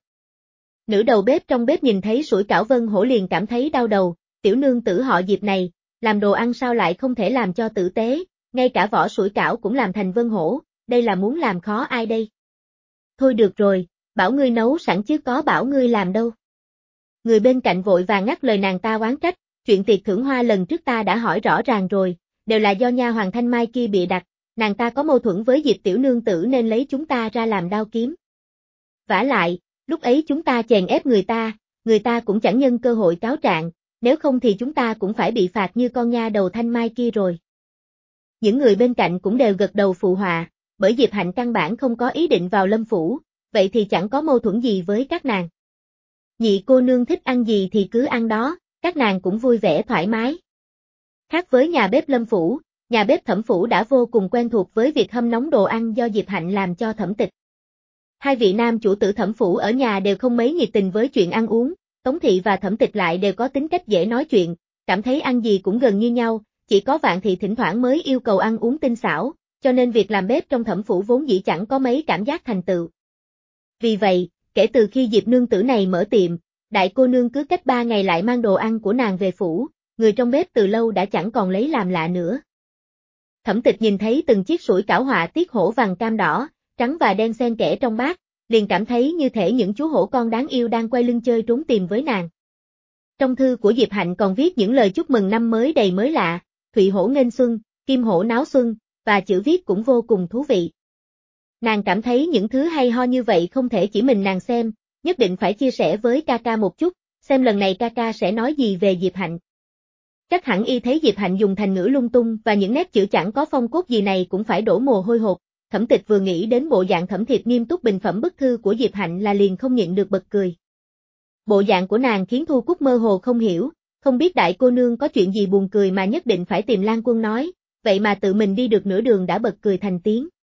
Nữ đầu bếp trong bếp nhìn thấy sủi cảo Vân Hổ liền cảm thấy đau đầu, tiểu nương tử họ Diệp này, làm đồ ăn sao lại không thể làm cho tử tế, ngay cả vỏ sủi cảo cũng làm thành Vân Hổ, đây là muốn làm khó ai đây? Thôi được rồi, bảo ngươi nấu sẵn chứ có bảo ngươi làm đâu. Người bên cạnh vội vàng ngắt lời nàng ta oán trách, chuyện tiệc thưởng hoa lần trước ta đã hỏi rõ ràng rồi, đều là do nha hoàng Thanh Mai kia bịa đặt, nàng ta có mâu thuẫn với Diệp tiểu nương tử nên lấy chúng ta ra làm đao kiếm. Vả lại, lúc ấy chúng ta chèn ép người ta, người ta cũng chẳng nhân cơ hội cáo trạng, nếu không thì chúng ta cũng phải bị phạt như con nha đầu Thanh Mai kia rồi. Những người bên cạnh cũng đều gật đầu phụ họa, bởi Diệp Hạnh căn bản không có ý định vào Lâm phủ, vậy thì chẳng có mâu thuẫn gì với các nàng. Nhị cô nương thích ăn gì thì cứ ăn đó, các nàng cũng vui vẻ thoải mái. Khác với nhà bếp Lâm phủ, nhà bếp Thẩm phủ đã vô cùng quen thuộc với việc hâm nóng đồ ăn do Diệp Hạnh làm cho Thẩm Tịch. Hai vị nam chủ tử Thẩm phủ ở nhà đều không mấy nhiệt tình với chuyện ăn uống, Tống Thị và Thẩm Tịch lại đều có tính cách dễ nói chuyện, cảm thấy ăn gì cũng gần như nhau, chỉ có Vạn Thị thỉnh thoảng mới yêu cầu ăn uống tinh xảo, cho nên việc làm bếp trong Thẩm phủ vốn dĩ chẳng có mấy cảm giác thành tựu. Vì vậy, kể từ khi Diệp nương tử này mở tiệm, đại cô nương cứ cách ba ngày lại mang đồ ăn của nàng về phủ, người trong bếp từ lâu đã chẳng còn lấy làm lạ nữa. Thẩm Tịch nhìn thấy từng chiếc sủi cảo họa tiết hổ vàng cam đỏ, trắng và đen xen kẽ trong bát, liền cảm thấy như thể những chú hổ con đáng yêu đang quay lưng chơi trốn tìm với nàng. Trong thư của Diệp Hạnh còn viết những lời chúc mừng năm mới đầy mới lạ, Thụy hổ nghênh xuân, Kim hổ náo xuân, và chữ viết cũng vô cùng thú vị. Nàng cảm thấy những thứ hay ho như vậy không thể chỉ mình nàng xem, nhất định phải chia sẻ với ca ca một chút, xem lần này ca ca sẽ nói gì về Diệp Hạnh. Chắc hẳn y thấy Diệp Hạnh dùng thành ngữ lung tung và những nét chữ chẳng có phong cốt gì này cũng phải đổ mồ hôi hột. Thẩm Tịch vừa nghĩ đến bộ dạng Thẩm Thiệp nghiêm túc bình phẩm bức thư của Diệp Hạnh là liền không nhịn được bật cười. Bộ dạng của nàng khiến Thu Cúc mơ hồ không hiểu, không biết đại cô nương có chuyện gì buồn cười mà nhất định phải tìm Lan Quân nói, vậy mà tự mình đi được nửa đường đã bật cười thành tiếng.